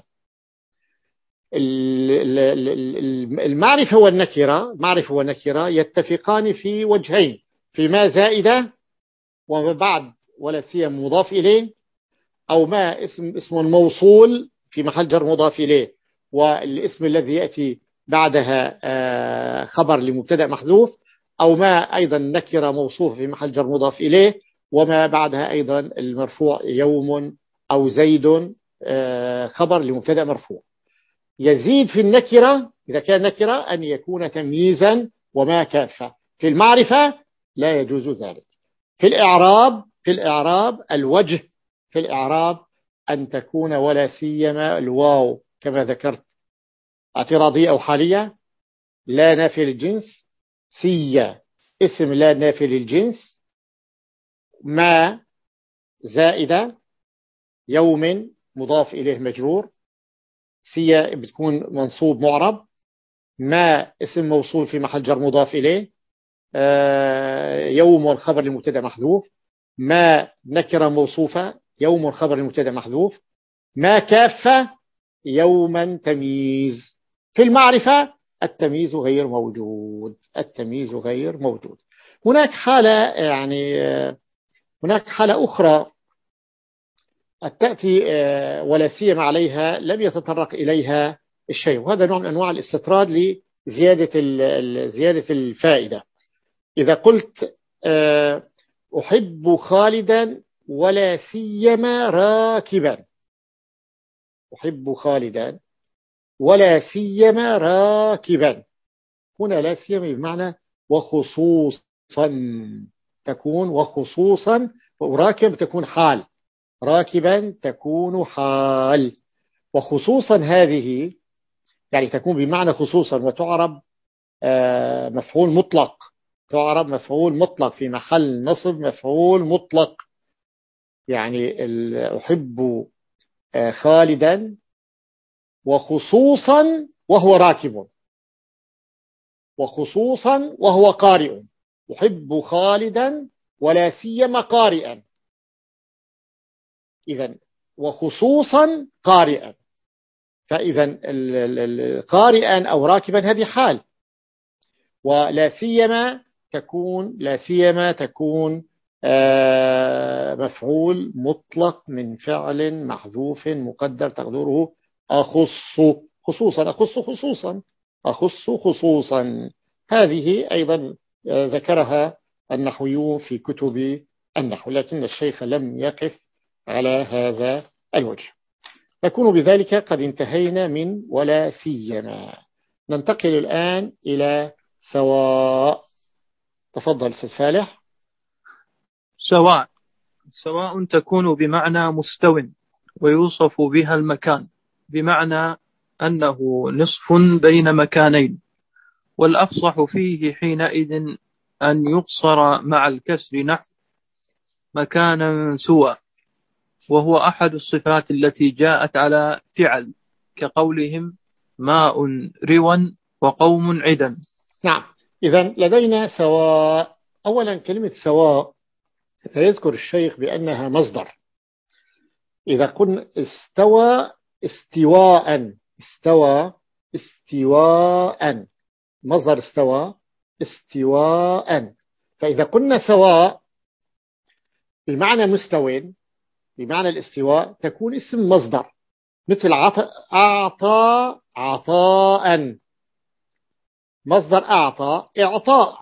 المعرفة والنكرة المعرفة والنكرة يتفقان في وجهين: في ما زائدة وما بعد ولا سيما مضاف إليه، أو ما اسم اسم موصول في محل جر مضاف إليه والاسم الذي يأتي بعدها خبر لمبتدأ محذوف، أو ما أيضا نكرة موصوف في محل جر مضاف إليه وما بعدها أيضا المرفوع يوم أو زيد خبر لمبتدأ مرفوع. يزيد في النكرة إذا كان نكرة أن يكون تمييزا وما كافة. في المعرفة لا يجوز ذلك. في الإعراب في الإعراب الوجه في الإعراب أن تكون ولا سيما الواو كما ذكرت اعتراضية أو حالية، لا نافي للجنس، سيا اسم لا نافي للجنس، ما زائدة، يوم مضاف إليه مجرور، سيا بتكون منصوب معرب، ما اسم موصول في محل جر مضاف إليه، يوم والخبر للمبتدا محذوف، ما نكرة موصوفة، يوم والخبر للمبتدا محذوف، ما كافة يوما تمييز. في المعرفة التمييز غير موجود التمييز غير موجود. هناك حالة يعني هناك حالة أخرى تأتي ولا سيما عليها لم يتطرق إليها الشيء، وهذا نوع من أنواع الاستطراد لزيادة زيادة الفائدة. إذا قلت أحب خالدا ولا سيما راكبا، أحب خالدا ولا سيما راكبا. هنا لا سيما بمعنى وخصوصا تكون، وخصوصا وراكب تكون حال، راكبا تكون حال. وخصوصا هذه يعني تكون بمعنى خصوصا وتعرب مفعول مطلق، تعرب مفعول مطلق في محل نصب مفعول مطلق. يعني أحب خالدا وخصوصا وهو راكب، وخصوصا وهو قارئ. أحب خالدا ولا سيما قارئا. إذن وخصوصا قارئا، فإذا قارئا أو راكبا هذه حال، ولا سيما تكون لا سيما تكون مفعول مطلق من فعل محذوف مقدر تقديره أخص خصوصا، أخص خصوصا، أخص خصوصا. هذه أيضا ذكرها النحويون في كتب النحو، لكن الشيخ لم يقف على هذا الوجه. نكون بذلك قد انتهينا من ولا سيما. ننتقل الآن إلى سواء. تفضل أستاذ فالح. سواء سواء تكون بمعنى مستو، ويوصف بها المكان بمعنى أنه نصف بين مكانين، والأفصح فيه حينئذ أن يقصر مع الكسر نحو مكانا سوى، وهو أحد الصفات التي جاءت على فعل كقولهم ماء روا وقوم عدا. نعم، إذن لدينا سواء. أولا كلمة سواء يذكر الشيخ بأنها مصدر. إذا قلنا استوى استواء، استوى استواء، مصدر استوى استواء. فإذا قلنا سواء بمعنى مستوى بمعنى الاستواء تكون اسم مصدر، مثل عطى أعطى عطاء، مصدر أعطى إعطاء.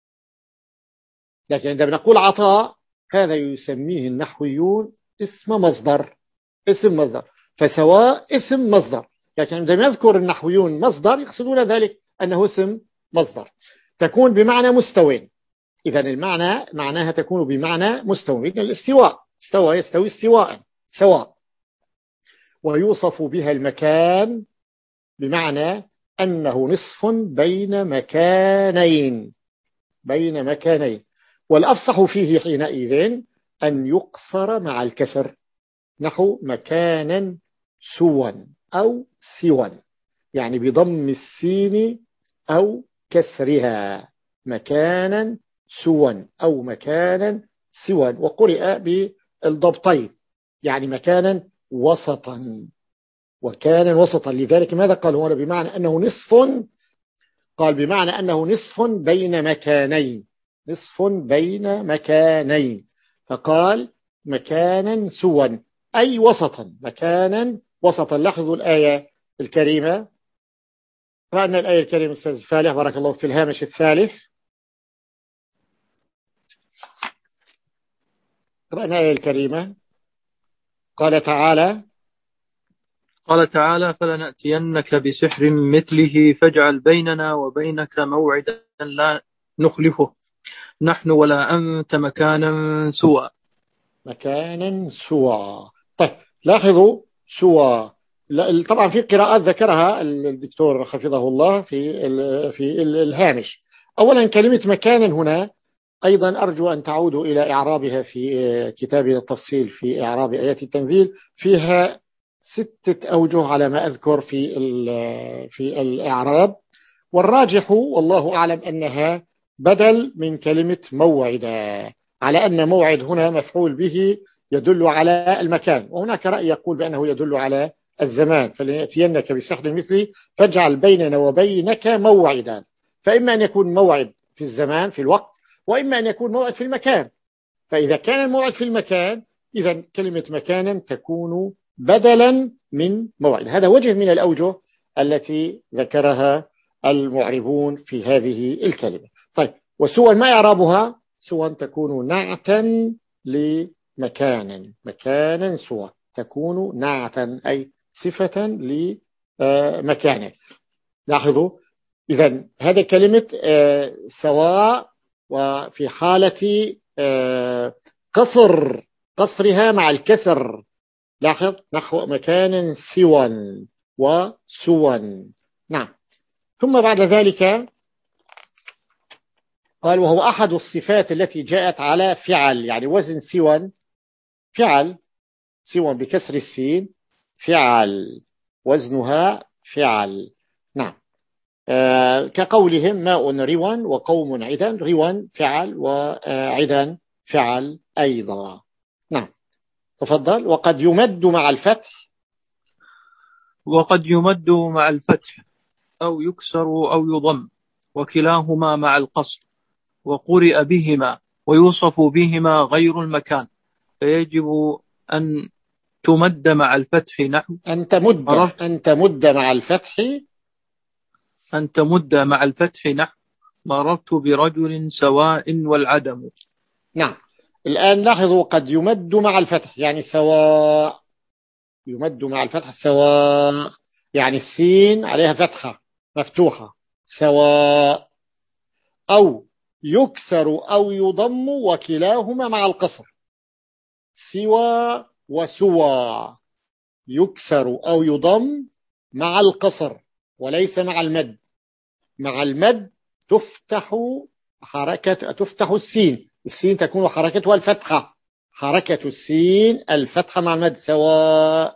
لكن عندما نقول عطاء هذا يسميه النحويون اسم مصدر، اسم مصدر. فسواء اسم مصدر، لكن عندما يذكر النحويون مصدر يقصدون ذلك أنه اسم مصدر. تكون بمعنى مستوى، إذن المعنى معناها تكون بمعنى مستوى، الاستواء، استوى يستوي استواء سواء. ويوصف بها المكان بمعنى أنه نصف بين مكانين، بين مكانين. والأفصح فيه حينئذ أن يقصر مع الكسر نحو مكانا سوا أو سوا، يعني بضم السين أو كسرها، مكانا سوا أو مكانا سوا. وقرئ بالضبطين، يعني مكانا وسطا وكانا وسطا. لذلك ماذا قال هنا بمعنى أنه نصف؟ قال بمعنى أنه نصف بين مكانين، نصف بين مكانين. فقال مكانا سوا أي وسطا، مكانا وسطا. لاحظوا الآية الكريمة، رأينا الآية الكريمة أستاذ فالح بارك الله في الهامش الثالث. رأينا الآية الكريمة قال تعالى قال تعالى فلنأتينك بسحر مثله فاجعل بيننا وبينك موعدا لا نخلفه نحن ولا أنت مكانا سوى. مكانا سوى. طيب لاحظوا سوى، طبعا في قراءات ذكرها الدكتور حفظه الله في في الهامش. أولا كلمة مكانا هنا أيضا أرجو أن تعودوا إلى إعرابها في كتابنا التفصيل في إعراب آيات التنزيل، فيها ستة أوجه على ما أذكر في في الإعراب. والراجح والله أعلم أنها بدل من كلمة موعدا، على أن موعد هنا مفعول به يدل على المكان، وهناك رأي يقول بأنه يدل على الزمان. فلنأتينك بسحر مثلي فاجعل بيننا وبينك موعدا، فإما أن يكون موعد في الزمان في الوقت، وإما أن يكون موعد في المكان. فإذا كان الموعد في المكان إذا كلمة مكانا تكون بدلا من موعد. هذا وجه من الأوجه التي ذكرها المعربون في هذه الكلمة. طيب وسوى ما إعرابها؟ سوى تكون نعتا لمكانا، مكانا سوى تكون نعتا أي صفة لمكانه. لاحظوا إذن هذا كلمة سواء، وفي حالة قصر قصرها مع الكسر، لاحظ نحو مكان سوى وسوى. نعم. ثم بعد ذلك قال وهو أحد الصفات التي جاءت على فعل، يعني وزن سوى فعل، سوى بكسر السين فعل، وزنها فعل. نعم. آه كقولهم ماء روا وقوم عدا، روا فعل وعدا فعل أيضا. نعم تفضل. وقد يمد مع الفتح، وقد يمد مع الفتح أو يكسر أو يضم، وكلاهما مع القصر، وقرئ بهما، ويوصف بهما غير المكان، فيجب أن تمد مع الفتح نحو أن تمد أن تمد مع الفتح أن تمد مع الفتح نحو مررت برجل سواء والعدم. نعم. الآن لاحظوا قد يمد مع الفتح يعني سواء، يمد مع الفتح سواء، يعني السين عليها فتحة مفتوحة سواء، أو يكسر أو يضم، وكلاهما مع القصر، سوى وسوى، يكسر أو يضم مع القصر وليس مع المد. مع المد تفتح حركة، تفتح السين، السين تكون حركتها الفتحة، حركة السين الفتحة مع المد سواء.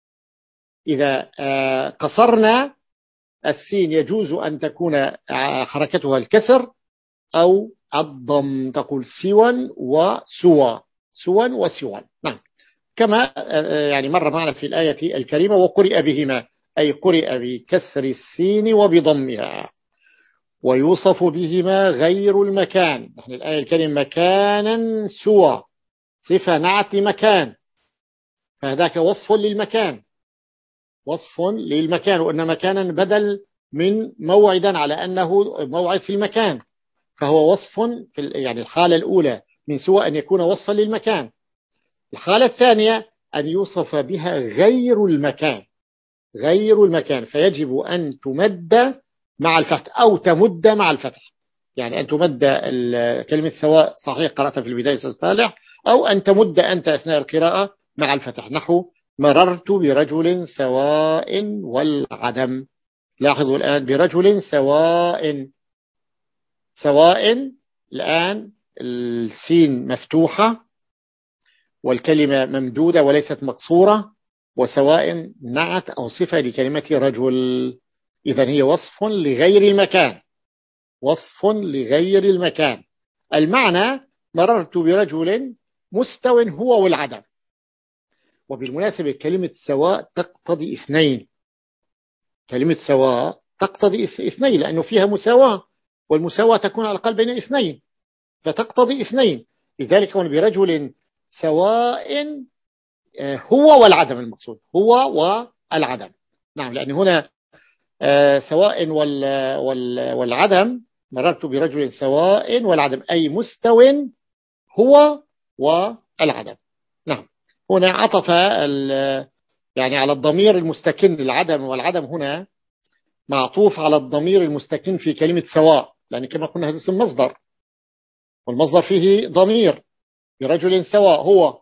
إذا قصرنا السين يجوز أن تكون حركتها الكسر أو الضم، تقول سوى وسوى، سوى وسوى. نعم. كما يعني مر معنا في الآية الكريمة وقرئ بهما، أي قرئ بكسر السين وبضمها. ويوصف بهما غير المكان، نحن الآية الكريمة مكانا سوى، صفة نعت مكان، فهذاك وصف للمكان، وصف للمكان، وأن مكانا بدل من موعدا على أنه موعد في المكان، فهو وصف في يعني الحالة الأولى من سوى أن يكون وصفا للمكان. الحالة الثانية أن يوصف بها غير المكان، غير المكان، فيجب أن تمد مع الفتح أو تمد مع الفتح، يعني أن تمد كلمة سواء صحيح قرأتها في البداية أستاذ صالح، أو أن تمد أنت أثناء القراءة مع الفتح نحو مررت برجل سواء والعدم. لاحظوا الآن برجل سواء، سواء الآن السين مفتوحة والكلمة ممدودة وليست مقصورة، وسواء نعت أو صفة لكلمة رجل، إذن هي وصف لغير المكان، وصف لغير المكان. المعنى مررت برجل مستو هو والعدم. وبالمناسبة كلمة سواء تقتضي اثنين، كلمة سواء تقتضي اثنين لأنه فيها مساواة، والمساواة تكون على الأقل بين اثنين، فتقتضي اثنين. لذلك كون برجل سواء هو والعدم، المقصود هو والعدم. نعم، لأن هنا سواء والعدم، مررت برجل سواء والعدم أي مستو هو والعدم. نعم. هنا عطف يعني على الضمير المستكن، العدم والعدم هنا معطوف على الضمير المستكن في كلمة سواء، لأن كما قلنا هذا اسم مصدر، والمصدر فيه ضمير برجل سواء هو،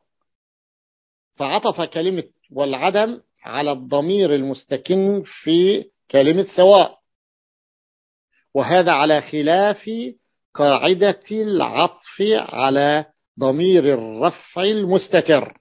فعطف كلمة والعدم على الضمير المستكن في كلمة سواء، وهذا على خلاف قاعدة العطف على ضمير الرفع المستتر،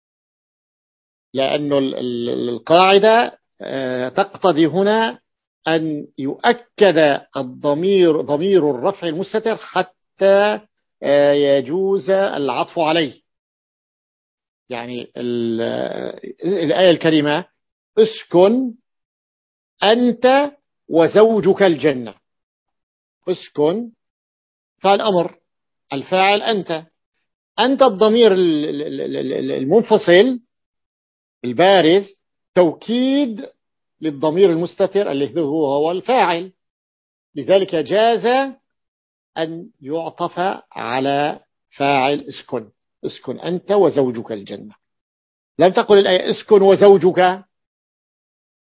لأن القاعدة تقتضي هنا أن يؤكد الضمير ضمير الرفع المستتر حتى يجوز العطف عليه. يعني الآية الكريمة اسكن أنت وزوجك الجنة، اسكن فالأمر، الفاعل أنت، أنت الضمير المنفصل البارز توكيد للضمير المستتر اللي هو هو الفاعل، لذلك جاز أن يعطف على فاعل اسكن، اسكن أنت وزوجك الجنة. لم تقل الآية اسكن وزوجك،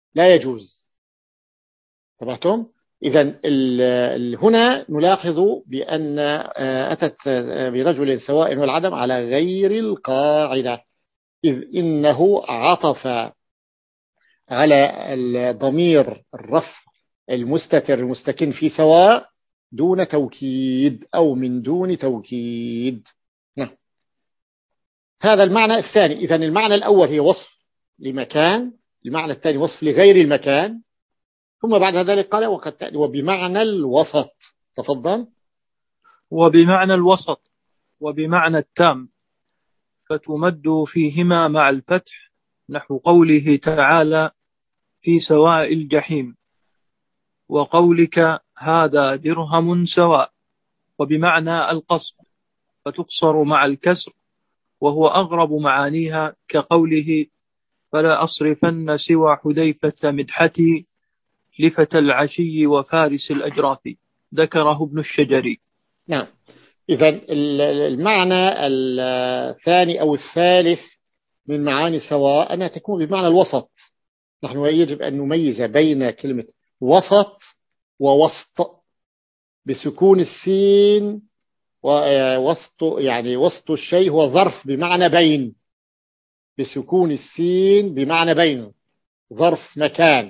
لا يجوز. تبعتم؟ إذن هنا نلاحظ بأن أتت برجل سواء والعدم على غير القاعدة، إذ إنه عطف على الضمير الرفع المستتر المستكن في سواء دون توكيد أو من دون توكيد. نعم. هذا المعنى الثاني. إذن المعنى الأول هي وصف لمكان، المعنى الثاني وصف لغير المكان، ثم بعد ذلك قال وقد تأتي وبمعنى الوسط. تفضل. وبمعنى الوسط وبمعنى التام، فتمد فيهما مع الفتح، نحو قوله تعالى في سواء الجحيم، وقولك هذا درهم سواء. وبمعنى القصد، فتقصر مع الكسر، وهو أغرب معانيها، كقوله فلا أصرفن سوى حذيفة مدحتي لفتى العشي وفارس الأجراف، ذكره ابن الشجري. نعم. إذن المعنى الثاني أو الثالث من معاني سواء أنها تكون بمعنى الوسط. نحن يجب أن نميز بين كلمة وسط ووسط بسكون السين، ووسط يعني وسط الشيء هو ظرف بمعنى بين، بسكون السين بمعنى بين، ظرف مكان.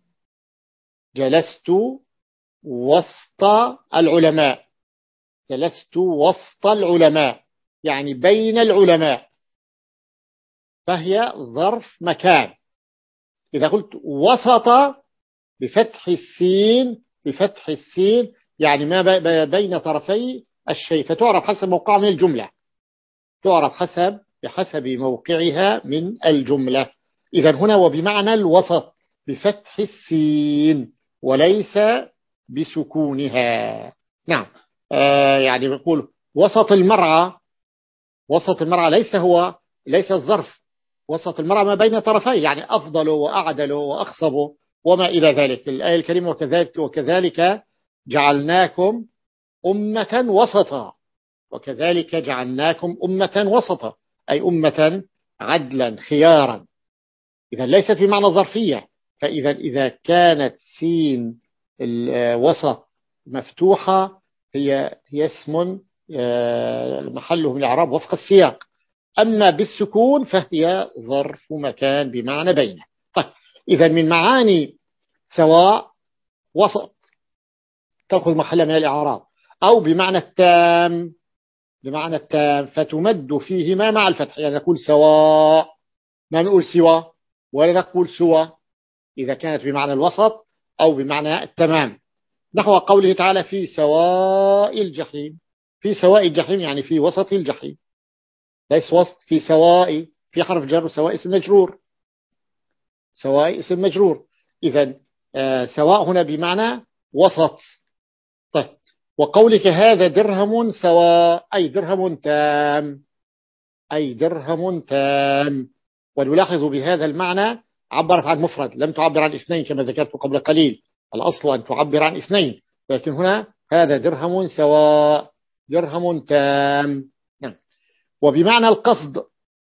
جلست وسط العلماء، جلست وسط العلماء يعني بين العلماء، فهي ظرف مكان. إذا قلت وسط بفتح السين، بفتح السين يعني ما بين طرفي الشيء، فتعرف حسب موقعها من الجملة، تعرف حسب بحسب موقعها من الجملة. إذا هنا وبمعنى الوسط بفتح السين وليس بسكونها. نعم. آه يعني بيقول وسط المرعى، وسط المرعى ليس هو ليس الظرف، وسط المرعى ما بين طرفي، يعني أفضل وأعدل وأخصب وما إلى ذلك. الآية الكريمة وكذلك, وكذلك جعلناكم أمة وسطا، وكذلك جعلناكم أمة وسطا أي أمة عدلا خيارا. إذا ليست في معنى الظرفية. فإذا إذا كانت سين الوسط مفتوحة هي هي اسم محله من الإعراب وفق السياق، أما بالسكون فهي ظرف مكان بمعنى بين. طيب. إذا من معاني سواء وسط تأخذ محل من الإعراب، أو بمعنى التام، بمعنى التام فتمد فيهما مع الفتح، يعني نقول سواء، ما نقول سوى ولا نقول سوى، إذا كانت بمعنى الوسط أو بمعنى التمام. نحو قوله تعالى في سواء الجحيم، في سواء الجحيم يعني في وسط الجحيم، ليس وسط. في سواء في حرف جر، وسواء اسم مجرور، سواء اسم مجرور. إذا آه سواء هنا بمعنى وسط. طيب. وقولك هذا درهم سواء أي درهم تام، أي درهم تام. ونلاحظ بهذا المعنى عبرت عن مفرد، لم تعبر عن اثنين كما ذكرت قبل قليل، الأصل أن تعبر عن اثنين، لكن هنا هذا درهم سواء، درهم تام. نعم. وبمعنى القصد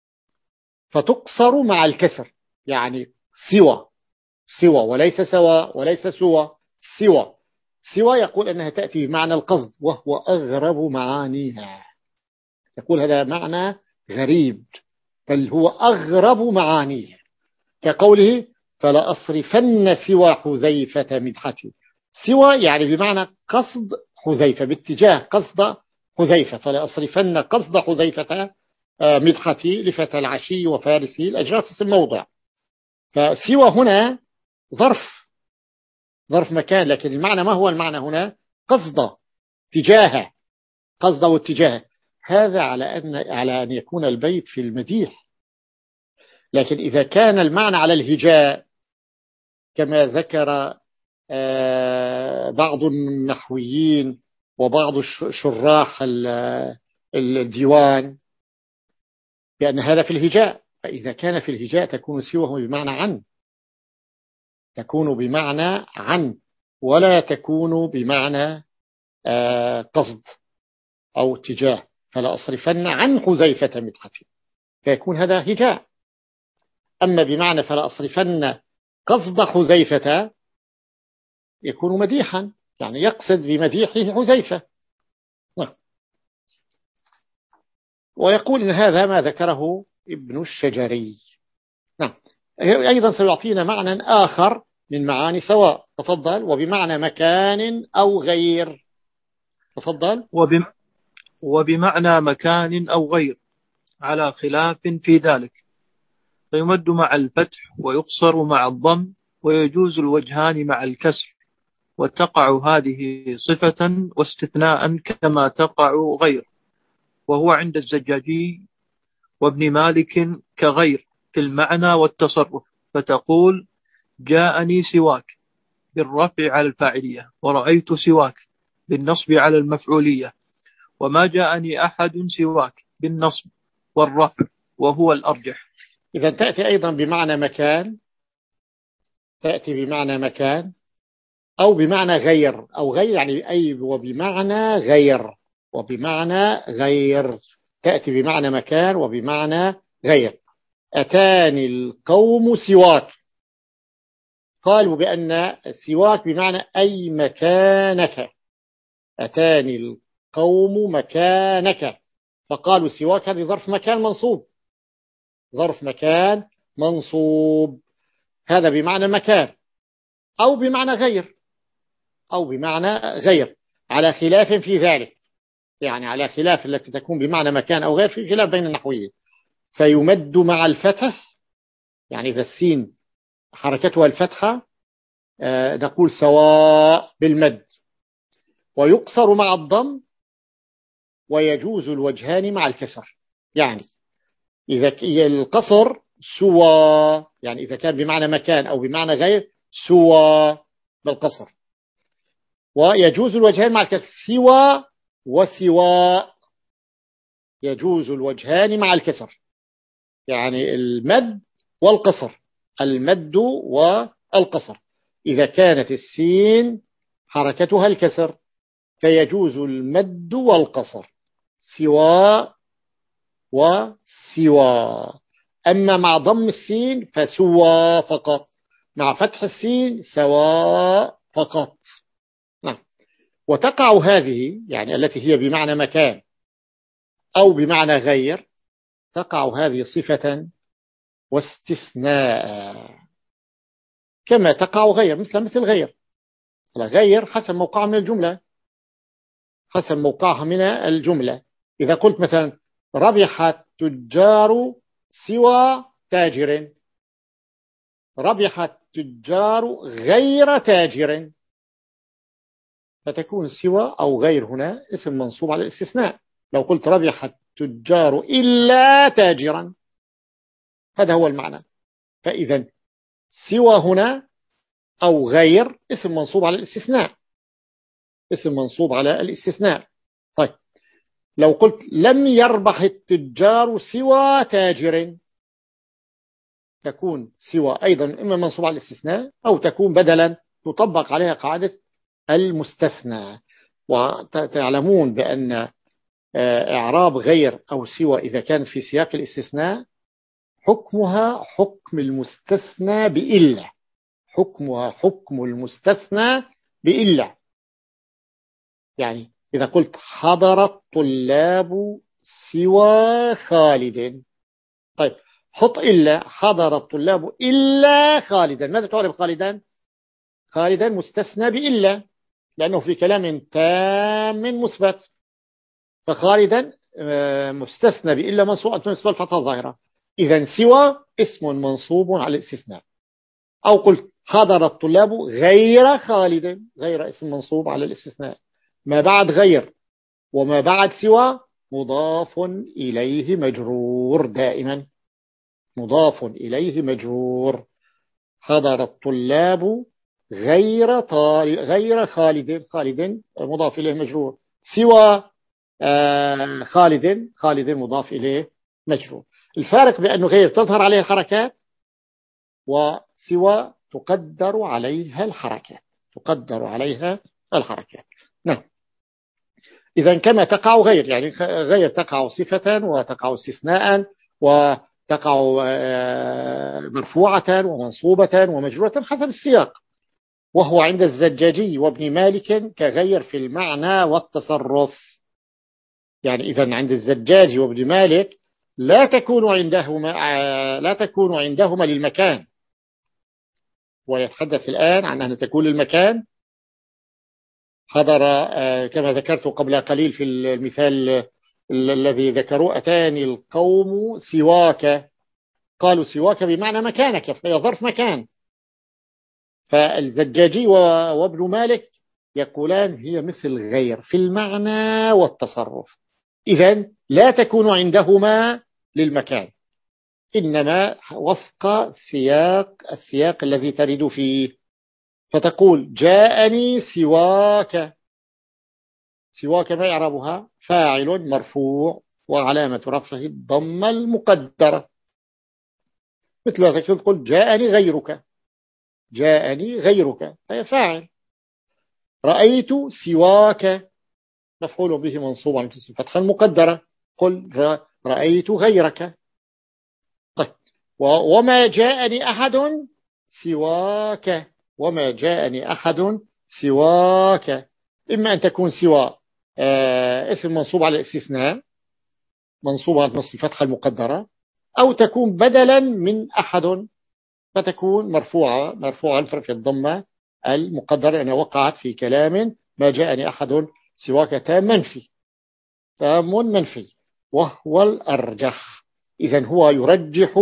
فتقصر مع الكسر، يعني سوى، سوى وليس سواء وليس سوى، سوى. سوى يقول أنها تأتي بمعنى القصد وهو أغرب معانيها، يقول هذا معنى غريب بل هو أغرب معانيها، كقوله فلا أصرفن سوى حذيفة مدحتي. سوى يعني بمعنى قصد حذيفة، باتجاه قصد حذيفة، فلا أصرفن قصد حذيفة مدحتي لفتى العشي وفارسي الأجراف في الموضع. فسوى هنا ظرف، ظرف مكان، لكن المعنى ما هو المعنى هنا؟ قصد، تجاهه، قصد واتجاهه. هذا على أن على أن يكون البيت في المديح. لكن إذا كان المعنى على الهجاء كما ذكر بعض النحويين وبعض شراح الديوان بأن هذا في الهجاء، فإذا كان في الهجاء تكون سواه بمعنى عن، تكون بمعنى عن ولا تكون بمعنى قصد أو اتجاه. فلا أصرفن عن حذيفة مدحتي، فيكون هذا هجاء. أما بمعنى فلا أصرفن قصد حذيفة يكون مديحا، يعني يقصد بمديحه حذيفة. ويقول إن هذا ما ذكره ابن الشجري. نعم. أيضا سيعطينا معنى آخر من معاني سواء. تفضل. وبمعنى مكان أو غير. تفضل. وبم وبمعنى مكان أو غير على خلاف في ذلك، فيمد مع الفتح ويقصر مع الضم، ويجوز الوجهان مع الكسر، وتقع هذه صفة واستثناء كما تقع غير، وهو عند الزجاجي وابن مالك كغير في المعنى والتصرف، فتقول جاءني سواك بالرفع على الفاعلية، ورأيت سواك بالنصب على المفعولية، وما جاءني أحد سواك بالنصب والرفع، وهو الأرجح. إذا تأتي أيضا بمعنى مكان، تأتي بمعنى مكان أو بمعنى غير، أو غير يعني أي وبمعنى غير، وبمعنى غير تأتي بمعنى مكان وبمعنى غير. أتاني القوم سواك، قالوا بأن سواك بمعنى أي مكانك. أتاني القوم مكانك، فقالوا سواك هذه ظرف مكان منصوب، ظرف مكان منصوب، هذا بمعنى مكان أو بمعنى غير، أو بمعنى غير على خلاف في ذلك، يعني على خلاف التي تكون بمعنى مكان أو غير، في خلاف بين النحويين. فيمد مع الفتح، يعني إذا السين حركتها الفتحة آه نقول سواء بالمد، ويقصر مع الضم، ويجوز الوجهان مع الكسر. يعني إذا القصر سوى، يعني إذا كان بمعنى مكان أو بمعنى غير سوى بالقصر، ويجوز الوجهان مع الكسر، سوى وسواء يجوز الوجهان مع الكسر، يعني المد والقصر، المد والقصر. إذا كانت السين حركتها الكسر فيجوز المد والقصر، سواء وسوى. أما مع ضم السين فسوى فقط، مع فتح السين سواء فقط. نعم. وتقع هذه يعني التي هي بمعنى مكان أو بمعنى غير، تقع هذه صفة واستثناء كما تقع غير، مثل مثل غير. غير حسب موقعها من الجملة، حسب موقعها من الجملة. إذا قلت مثلا ربح التجار سوى تاجر، ربح التجار غير تاجر، فتكون سوى أو غير هنا اسم منصوب على الاستثناء. لو قلت ربح التجار إلا تاجرا، هذا هو المعنى. فإذا سوى هنا أو غير اسم منصوب على الاستثناء، اسم منصوب على الاستثناء. طيب لو قلت لم يربح التجار سوى تاجر، تكون سوى أيضا إما منصوب على الاستثناء أو تكون بدلا، تطبق عليها قاعدة المستثنى. وتعلمون بأن إعراب غير أو سوى إذا كان في سياق الاستثناء حكمها حكم المستثنى بإلا، حكمها حكم المستثنى بإلا. يعني إذا قلت حضر الطلاب سوى خالد، طيب حط إلا، حضر الطلاب إلا خالدا، ماذا تعرف خالدا؟ خالدا مستثنى بإلا لأنه في كلام تام مثبت، فخالدا مستثنى بإلا منصوب تنسب الفتحة الظاهرة. إذا سوى اسم منصوب على الاستثناء. أو قلت حضر الطلاب غير خالد، غير اسم منصوب على الاستثناء. ما بعد غير وما بعد سوى مضاف إليه مجرور، دائما مضاف إليه مجرور. حضر الطلاب غير طالب غير خالد، خالد مضاف إليه مجرور، سوى آه خالد، خالد مضاف إليه مجرور. الفارق بأنه غير تظهر عليه الحركات وسوى تقدر عليها الحركات، تقدر عليها الحركات. نعم. إذا كما تقع غير، يعني غير تقع صفة وتقع استثناء، تقع مرفوعة ومنصوبة ومجرورة حسب السياق. وهو عند الزجاجي وابن مالك كغير في المعنى والتصرف. يعني إذن عند الزجاجي وابن مالك لا تكون عندهما لا تكون عندهما للمكان، ويتحدث الآن عن أن تكون للمكان. حضر كما ذكرت قبل قليل في المثال الذي ذكروا: أتاني القوم سواك، قالوا سواك بمعنى مكانك، فهي ظرف مكان. فالزجاجي وابن مالك يقولان هي مثل غير في المعنى والتصرف. إذن لا تكون عندهما للمكان، إنما وفق سياق السياق الذي ترد فيه. فتقول جاءني سواك، سواك ما يعربها؟ فاعل مرفوع وعلامة رفعه الضمة المقدرة. مثل هذا تقول جاءني غيرك، جاءني غيرك هي فاعل. رأيت سواك مفعول به منصوب على فتحة المقدرة. قل رأيت غيرك. طيب وما جاءني أحد سواك، وما جاءني أحد سواك إما أن تكون سوى آه اسم منصوب على الاستثناء منصوب على نص الفتحة المقدرة، أو تكون بدلا من أحد فتكون مرفوعة مرفوعة في الضمة المقدرة أنها وقعت في كلام ما جاءني أحد سواك تام منفي، تام منفي وهو الأرجح. إذن هو يرجح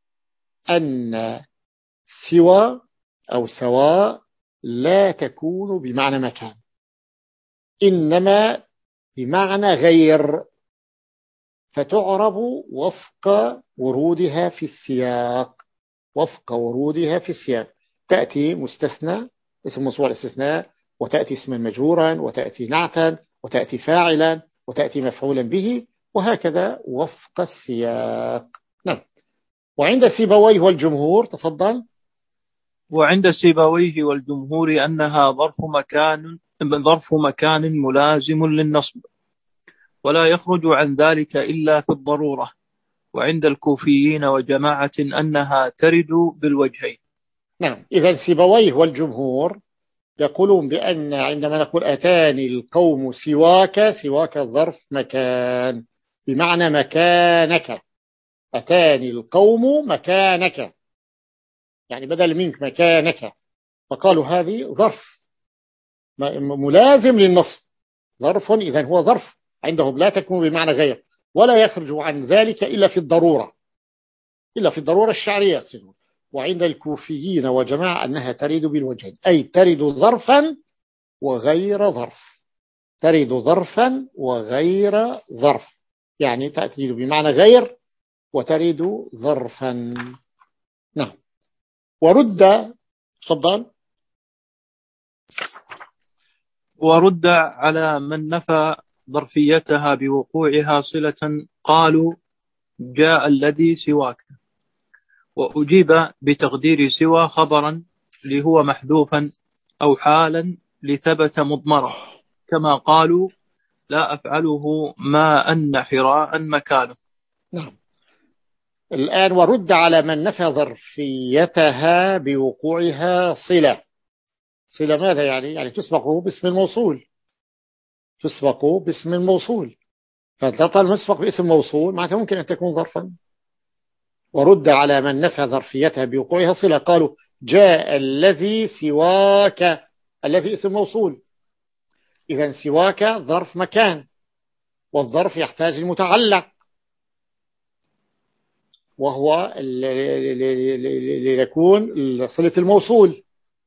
أن سوى أو سواء لا تكون بمعنى مكان، إنما بمعنى غير، فتعرب وفق ورودها في السياق، وفق ورودها في السياق. تأتي مستثنى اسم موصول الاستثناء، وتأتي اسما مجرورا، وتأتي نعتا، وتأتي فاعلا، وتأتي مفعولا به، وهكذا وفق السياق. نعم. وعند سيبويه والجمهور، تفضل. وعند سيبويه والجمهور أنها ظرف مكان ظرف مكان ملازم للنصب، ولا يخرج عن ذلك إلا في الضرورة. وعند الكوفيين وجماعة أنها ترد بالوجهين. نعم. إذا سيبويه والجمهور يقولون بأن عندما نقول أتاني القوم سواك، سواك ظرف مكان بمعنى مكانك. أتاني القوم مكانك يعني بدل منك مكانك، فقالوا هذه ظرف ملازم للنصب، ظرف. إذن هو ظرف عندهم لا تكون بمعنى غير، ولا يخرج عن ذلك إلا في الضرورة، إلا في الضرورة الشعرية يقصدون. وعند الكوفيين وجماعة أنها ترد بالوجهين، أي ترد ظرفا وغير ظرف، ترد ظرفا وغير ظرف، يعني تأتي بمعنى غير وترد ظرفا. نعم. ورد، تفضل. ورد على من نفى ظرفيتها بوقوعها صلة قالوا جاء الذي سواك، وأجيب بتقدير سوى خبرا لهو محذوفا أو حالا لثبت مضمرا، كما قالوا لا أفعله ما أن حراء مكانه. نعم. الآن ورد على من نفى ظرفيتها بوقوعها صلة. صلة ماذا يعني؟ يعني تسبق باسم الموصول، تسبق باسم الموصول، فتطال مسبق باسم موصول معناتها ممكن أن تكون ظرفا. ورد على من نفى ظرفيتها بوقوعها صلة قالوا جاء الذي سواك، الذي اسم موصول، إذن سواك ظرف مكان، والظرف يحتاج المتعلق، وهو ليكون صلة الموصول.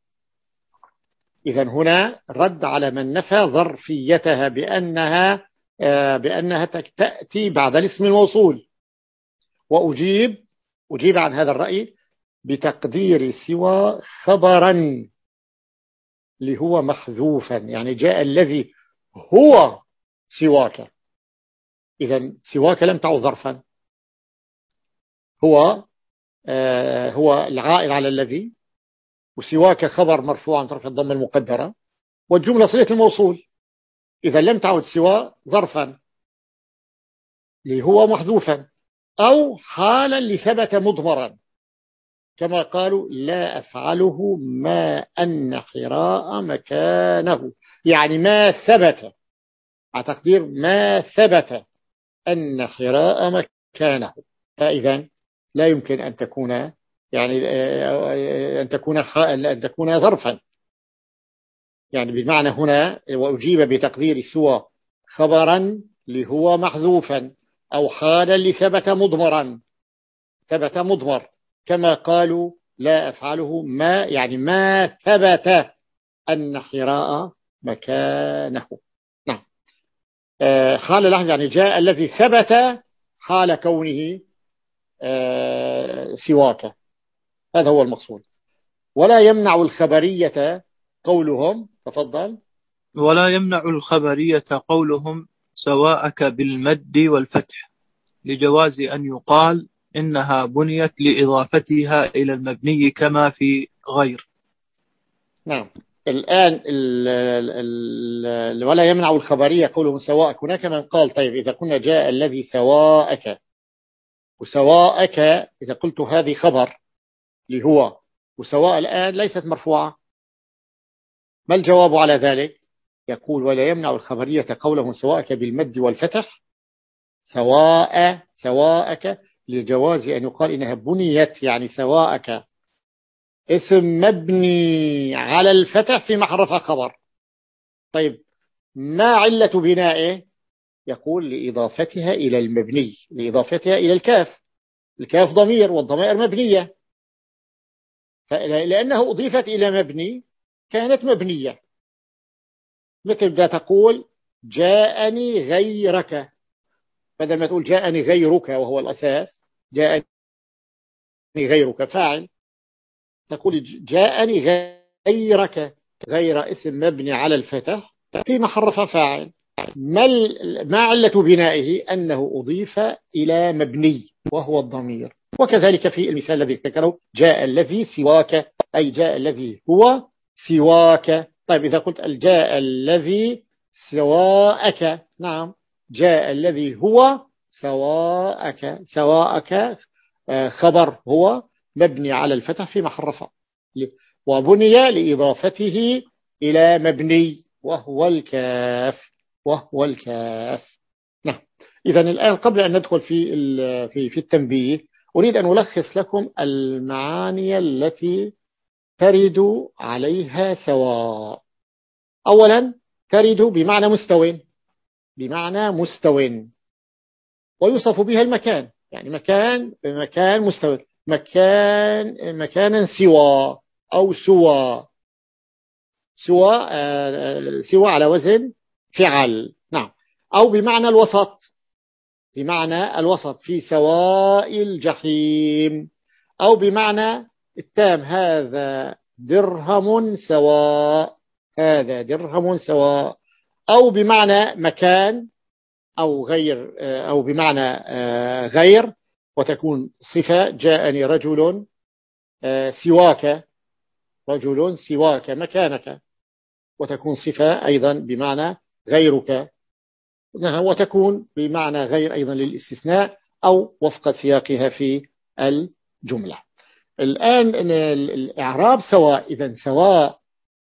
إذن هنا رد على من نفى ظرفيتها بأنها بأنها تأتي بعد الاسم الموصول. وأجيب أجيب عن هذا الرأي بتقدير سوى خبرا لهو محذوفا، يعني جاء الذي هو سواك، إذن سواك لم تعد ظرفا، هو آه هو العائل على الذي، وسواك خبر مرفوع عن طرف الضمة المقدرة، والجملة صلة الموصول، إذا لم تعد سوى ظرفا لهو محذوفا. أو حالا لثبت مضمرا، كما قالوا لا أفعله ما أن حراء مكانه، يعني ما ثبت، على تقدير ما ثبت أن حراء مكانه. فإذا لا يمكن أن تكون يعني أن تكون أن تكون ظرفا، يعني بمعنى هنا وأجيب بتقدير سوى خبرا لهو محذوفا، أو حالا لثبت مضمرا، ثبت مضمر، كما قالوا لا أفعله ما يعني ما ثبت أن حراء مكانه. نعم. حال لحظة يعني جاء الذي ثبت حال كونه سواك، هذا هو المقصود. ولا يمنع الخبرية قولهم، تفضل. ولا يمنع الخبرية قولهم سواءك بالمد والفتح، لجواز أن يقال إنها بنيت لإضافتها إلى المبني كما في غير. نعم. الآن ال ال ولا يمنع الخبرية قولهم سواءك. هناك من قال طيب إذا كنا جاء الذي سواءك، وسواءك إذا قلت هذه خبر لهو، وسواء الآن ليست مرفوعة، ما الجواب على ذلك؟ يقول ولا يمنع الخبرية قولهم سواءك بالمد والفتح، سواء سواءك لجواز أن يقال إنها بنيت، يعني سواءك اسم مبني على الفتح في محرف خبر. طيب ما علة بنائه؟ يقول لإضافتها إلى المبني، لإضافتها إلى الكاف، الكاف ضمير والضمائر مبنية، لأنه أضيفت إلى مبني كانت مبنية. مثل بدها تقول جاءني غيرك، بدل ما تقول جاءني غيرك وهو الأساس، جاءني غيرك فاعل، تقول جاءني غيرك، غير اسم مبني على الفتح في محرف فاعل. ما علة بنائه؟ أنه أضيف إلى مبني وهو الضمير. وكذلك في المثال الذي ذكره جاء الذي سواك، أي جاء الذي هو سواك. طيب إذا قلت جاء الذي سواءك، نعم جاء الذي هو سواءك، سواءك خبر هو مبني على الفتح في محرف، وبني لإضافته إلى مبني وهو الكاف، وهو الكاف. نعم. إذا الآن قبل أن ندخل في في في التنبيه، أريد أن ألخص لكم المعاني التي ترد عليها سواء. أولا ترد بمعنى مستو، بمعنى مستو، ويوصف بها المكان، يعني مكان مكان مستوى، مكان مكانا سوى أو سوى، سوى سوى على وزن فعل. نعم. أو بمعنى الوسط، بمعنى الوسط في سواء الجحيم. أو بمعنى التام هذا درهم سواء، هذا درهم سواء. أو بمعنى مكان، أو غير، أو بمعنى غير وتكون صفة جاءني رجل سواك، رجل سواك مكانك، وتكون صفة أيضا بمعنى غيرك، وتكون بمعنى غير أيضا للاستثناء أو وفق سياقها في الجملة. الآن الإعراب سواء، إذن سواء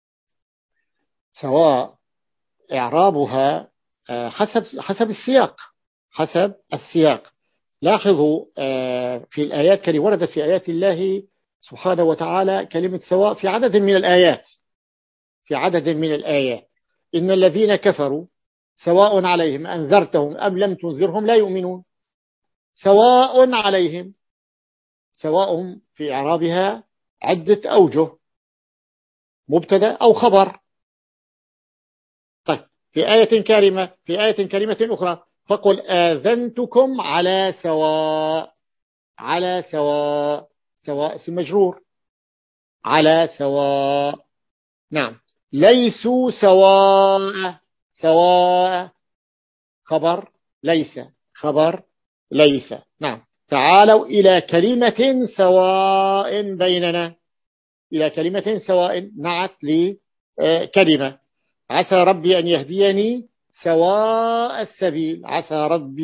سواء إعرابها حسب حسب السياق، حسب السياق. لاحظوا في الآيات كلمة وردت في آيات الله سبحانه وتعالى كلمة سواء في عدد من الآيات، في عدد من الآيات. إن الذين كفروا سواء عليهم أنذرتهم أم لم تنذرهم لا يؤمنون. سواء عليهم، سواء في إعرابها عدة أوجه، مبتدا أو خبر. طيب في آية كريمة في آية كريمة أخرى فقل آذنتكم على سواء، على سواء، سواء اسم مجرور، على سواء. نعم. ليسوا سواء، سواء خبر ليس، خبر ليس. نعم. تعالوا إلى كلمة سواء بيننا، إلى كلمة سواء نعت لكلمة. عسى ربي أن يهديني سواء السبيل، عسى ربي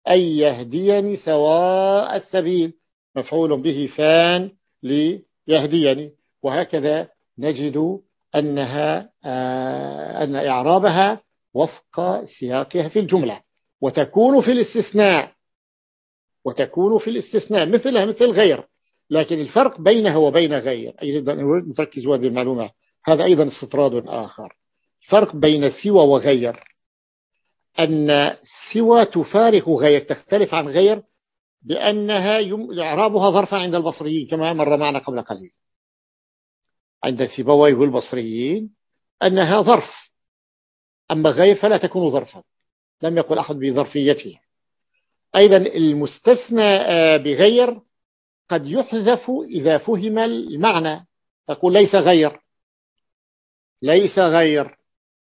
أن يهديني سواء السبيل، مفعول به فان ليهديني. وهكذا نجد أنها آه أن إعرابها وفق سياقها في الجملة، وتكون في الاستثناء وتكون في الاستثناء مثلها مثل غير. لكن الفرق بينها وبين غير، أيضا نركز هذه المعلومة، هذا أيضا استطراد آخر. الفرق بين سوى وغير أن سوى تفارق غير، تختلف عن غير بأنها إعرابها ظرفا عند البصريين كما مر معنا قبل قليل. عند سيبويه والبصريين أنها ظرف، أما غير فلا تكون ظرفا، لم يقل أحد بظرفيته. أيضا المستثنى بغير قد يحذف إذا فهم المعنى، تقول ليس غير ليس غير،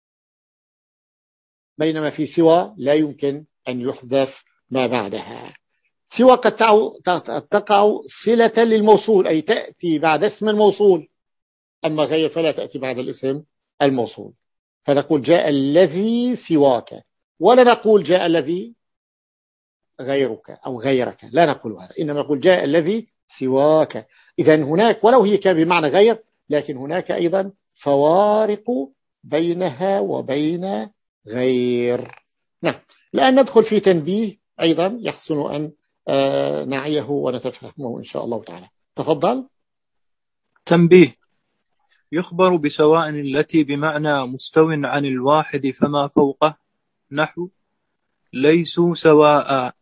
بينما في سوى لا يمكن أن يحذف ما بعدها. سوى قد تقع صلة للموصول، أي تأتي بعد اسم الموصول، أما غير فلا تأتي بعد الاسم الموصول. فنقول جاء الذي سواك، ولا نقول جاء الذي غيرك أو غيرك، لا نقول هذا، إنما نقول جاء الذي سواك. إذن هناك ولو هي كان بمعنى غير، لكن هناك أيضا فوارق بينها وبين غير. نعم، الآن ندخل في تنبيه أيضا يحسن أن نعيه ونتفهمه إن شاء الله تعالى. تفضل. تنبيه: يخبر بسواء التي بمعنى مستو عن الواحد فما فوقه، نحو ليسوا سواء،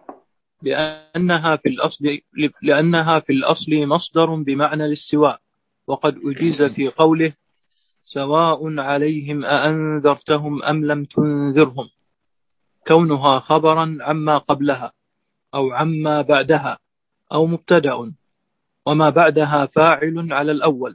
لأنها في الأصل لأنها في الأصل مصدر بمعنى الاستواء، وقد أجيز في قوله سواء عليهم أأنذرتهم أم لم تنذرهم، كونها خبرا عما قبلها أو عما بعدها، أو مبتدأ، وما بعدها فاعل على الأول،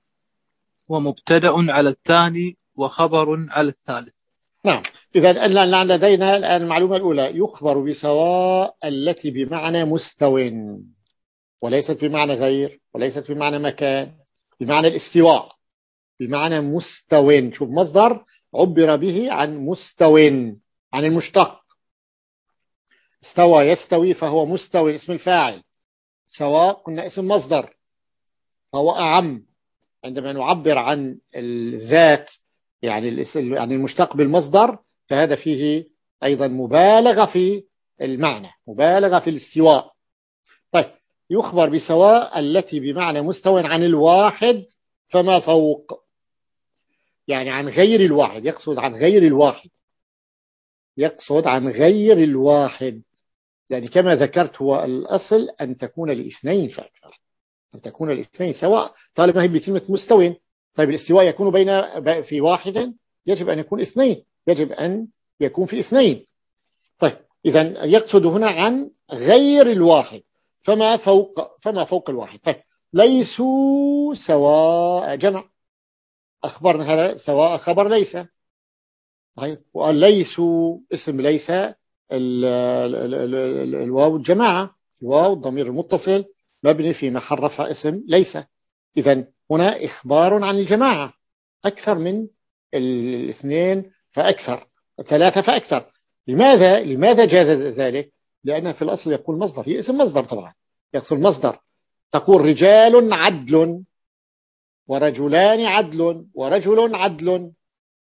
ومبتدأ على الثاني، وخبر على الثالث. نعم، إذا لدينا الآن المعلومة الأولى: يخبر بسواء التي بمعنى مستو، وليست بمعنى غير، وليست بمعنى مكان، بمعنى الاستواء، بمعنى مستو. شوف، مصدر عبر به عن مستو، عن المشتق. استوى يستوي فهو مستو، اسم الفاعل. سواء قلنا اسم مصدر، فهو أعم. عندما نعبر عن الذات يعني يعني المشتق بالمصدر، فهذا فيه أيضا مبالغة في المعنى، مبالغة في الاستواء. طيب، يخبر بسواء التي بمعنى مستوى عن الواحد فما فوق، يعني عن غير الواحد، يقصد عن غير الواحد، يقصد عن غير الواحد. يعني كما ذكرت، هو الأصل أن تكون الاثنين فأكثر، أن تكون الاثنين سواء، طالما هي بكلمة مستوى. طيب، الاستواء يكون بين في واحد، يجب أن يكون اثنين، يجب أن يكون في اثنين. طيب، إذا يقصد هنا عن غير الواحد فما فوق فما فوق الواحد. طيب، ليسوا سواء جمع، أخبرنا هذا سواء خبر ليس. طيب، وقال ليسوا اسم ليس، الواو الجماعة، الواو الضمير المتصل مبني في محل رفع اسم ليس. إذن هنا إخبار عن الجماعة، أكثر من الاثنين فأكثر، ثلاثة فأكثر. لماذا لماذا جاز ذلك؟ لأنها في الأصل يقول مصدر، هي اسم مصدر طبعا، يقصد مصدر. تقول رجال عدل، ورجلان عدل، ورجل عدل.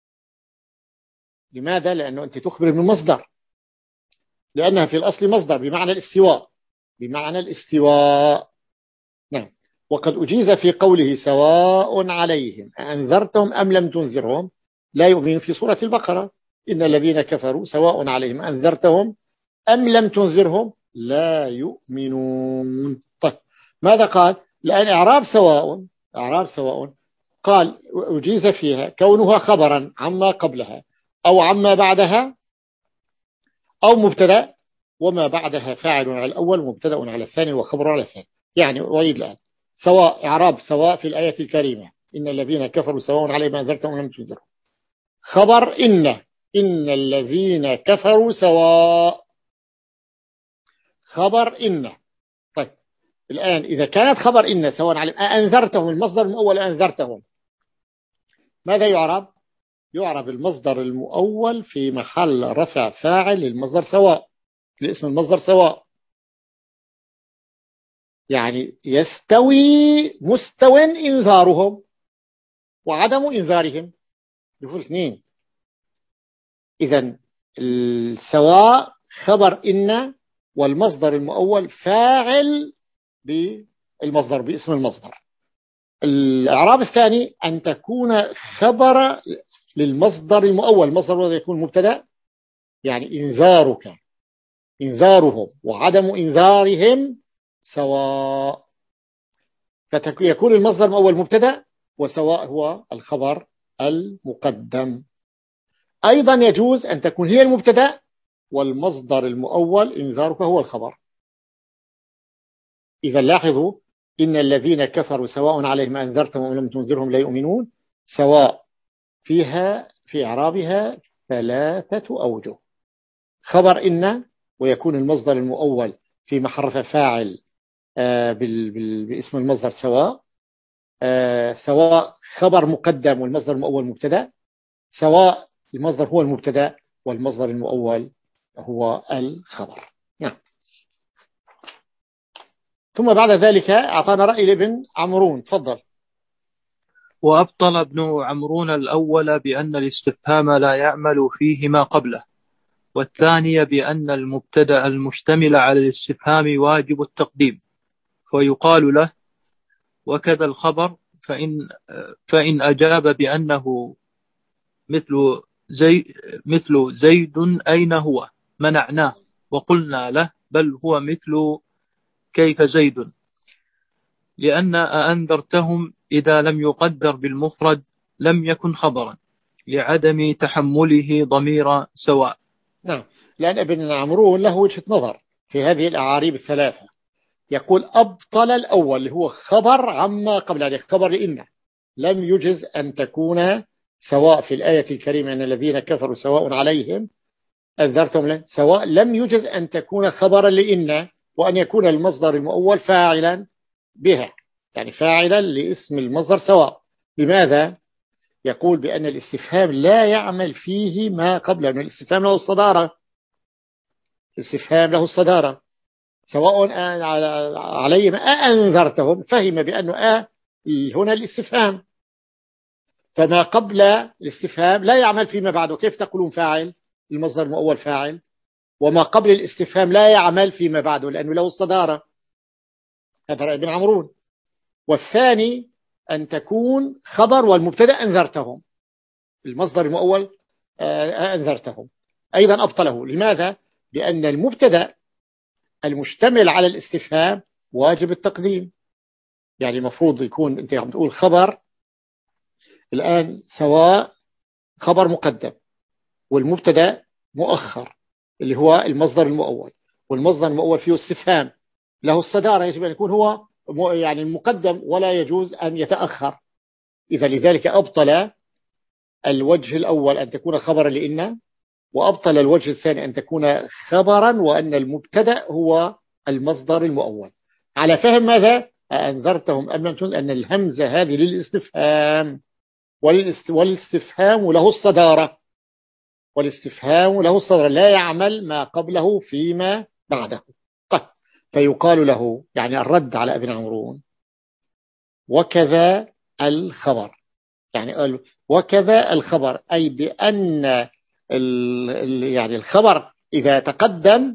لماذا؟ لأنه أنت تخبر من مصدر، لأنها في الأصل مصدر بمعنى الاستواء، بمعنى الاستواء. نعم. وقد أجيز في قوله سواء عليهم أنذرتهم أم لم تنذرهم لا يؤمن، في سورة البقرة: إن الذين كفروا سواء عليهم أنذرتهم أم لم تنذرهم لا يؤمنون. طيب، ماذا قال؟ لأن إعراب سواء إعراب سواء قال أجيز فيها كونها خبرا عما قبلها أو عما بعدها أو مبتدأ، وما بعدها فاعل على الأول ومبتدأ على الثاني وخبر على الثاني. يعني وعيد الآن سواء، إعراب سواء في الآية الكريمة: إن الذين كفروا سواء عليهم أنذرتهم لم تنذرهم. خبر إن إن الذين كفروا سواء، خبر إن. طيب، الآن إذا كانت خبر إن سواء عليهم أنذرتهم، المصدر المؤول أنذرتهم، ماذا يعرب؟ يعرب المصدر المؤول في محل رفع فاعل للمصدر سواء، لاسم المصدر سواء، يعني يستوي مستوى إنذارهم وعدم إنذارهم، يقول اثنين. إذن السواء خبر إن، والمصدر المؤول فاعل بالمصدر باسم المصدر. الإعراب الثاني أن تكون خبر للمصدر المؤول، المصدر يكون مبتدأ، يعني إنذارك إنذارهم وعدم إنذارهم سواء، فيكون المصدر المؤول مبتدأ وسواء هو الخبر المقدم. أيضا يجوز أن تكون هي المبتدأ والمصدر المؤول إنذارك هو الخبر. إذا لاحظوا إن الذين كفروا سواء عليهم أنذرتهم أم لم تنذرهم لا يؤمنون، سواء فيها في إعرابها ثلاثة أوجه: خبر إن، ويكون المصدر المؤول في محل فاعل باسم المصدر سواء، سواء خبر مقدم والمصدر المؤول مبتدأ، سواء المصدر هو المبتدأ والمصدر المؤول هو الخبر. نعم. ثم بعد ذلك أعطانا رأي لابن عمرون، تفضل. وأبطل ابن عمرون الأول بأن الاستفهام لا يعمل فيه ما قبله، والثاني بأن المبتدأ المشتمل على الاستفهام واجب التقديم، فيقال له وكذا الخبر، فإن, فإن أجاب بأنه مثل, زي مثل زيد أين هو منعناه، وقلنا له بل هو مثل كيف زيد، لأن أأنذرتهم إذا لم يقدر بالمفرد لم يكن خبرا لعدم تحمله ضمير سواء. نعم، لأن ابن عمرون له وجهة نظر في هذه الأعاريب الثلاثة. يقول أبطل الأول اللي هو خبر عما قبل، يعني خبر لإن لم يجز أن تكون سواء في الآية الكريمة أن الذين كفروا سواء عليهم أنذرتهم له، سواء لم يجز أن تكون خبرا لإن، وأن يكون المصدر المؤول فاعلا بها، يعني فاعلا لاسم المصدر سواء. لماذا؟ يقول بأن الاستفهام لا يعمل فيه ما قبله، أن الاستفهام له الصدارة، الاستفهام له الصدارة. سواء عليهم أأنذرتهم، فهم بأنه آ هنا الاستفهام، فما قبل الاستفهام لا يعمل فيما بعده. كيف تقولون فاعل؟ المصدر المؤول فاعل، وما قبل الاستفهام لا يعمل فيما بعده لأنه له الصدارة. هذا رأي ابن عمرون. والثاني أن تكون خبر والمبتدأ أنذرتهم، المصدر المؤول أنذرتهم، أيضا أبطله. لماذا؟ لأن المبتدأ المشتمل على الاستفهام واجب التقديم، يعني المفروض يكون أنت عم تقول خبر الآن سواء خبر مقدم والمبتدأ مؤخر اللي هو المصدر المؤول، والمصدر المؤول فيه استفهام له الصدارة، يجب أن يكون هو يعني المقدم ولا يجوز أن يتأخر. إذا لذلك أبطل الوجه الأول أن تكون خبرا لإن، وأبطل الوجه الثاني أن تكون خبرا وأن المبتدأ هو المصدر المؤول. على فهم ماذا؟ أنذرتهم أم لم تنذر، أن الهمزة هذه للاستفهام، والاستفهام له الصدارة، والاستفهام له الصدارة لا يعمل ما قبله فيما بعده. طيب، فيقال له يعني الرد على ابن عمرون وكذا الخبر، يعني قال وكذا الخبر، أي بأن يعني الخبر إذا تقدم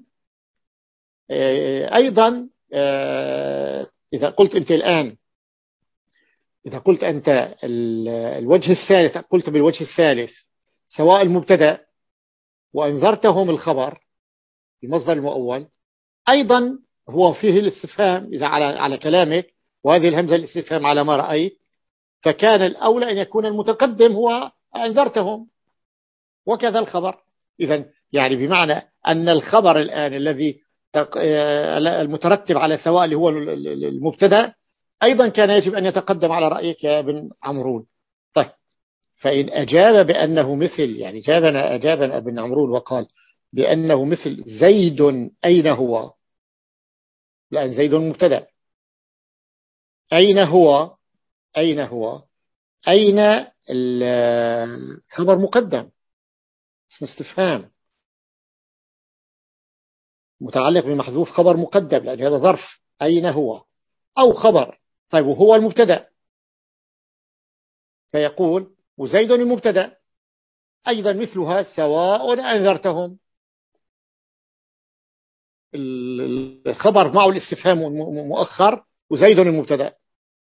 أيضا، إذا قلت أنت الآن إذا قلت أنت الوجه الثالث، قلت بالوجه الثالث سواء المبتدأ وأنذرتهم الخبر المصدر المؤول، أيضا هو فيه الاستفهام إذا على على كلامك، وهذه الهمزة الاستفهام على ما رأيت، فكان الأولى أن يكون المتقدم هو أنذرتهم وكذا الخبر. إذن يعني بمعنى أن الخبر الآن الذي المترتب على سواء اللي هو المبتدأ أيضا كان يجب أن يتقدم على رأيك يا ابن عمرون. طيب، فإن أجاب بأنه مثل، يعني جابنا أجابنا ابن عمرون وقال بأنه مثل زيد أين هو، لأن زيد مبتدأ، أين هو أين هو أين الخبر مقدم اسم استفهام متعلق بمحذوف خبر مقدم، لأن هذا ظرف أين هو، أو خبر. طيب وهو المبتدأ، فيقول وزيد المبتدأ أيضا مثلها سواء أنذرتهم. الخبر معه الاستفهام مؤخر وزيد المبتدأ،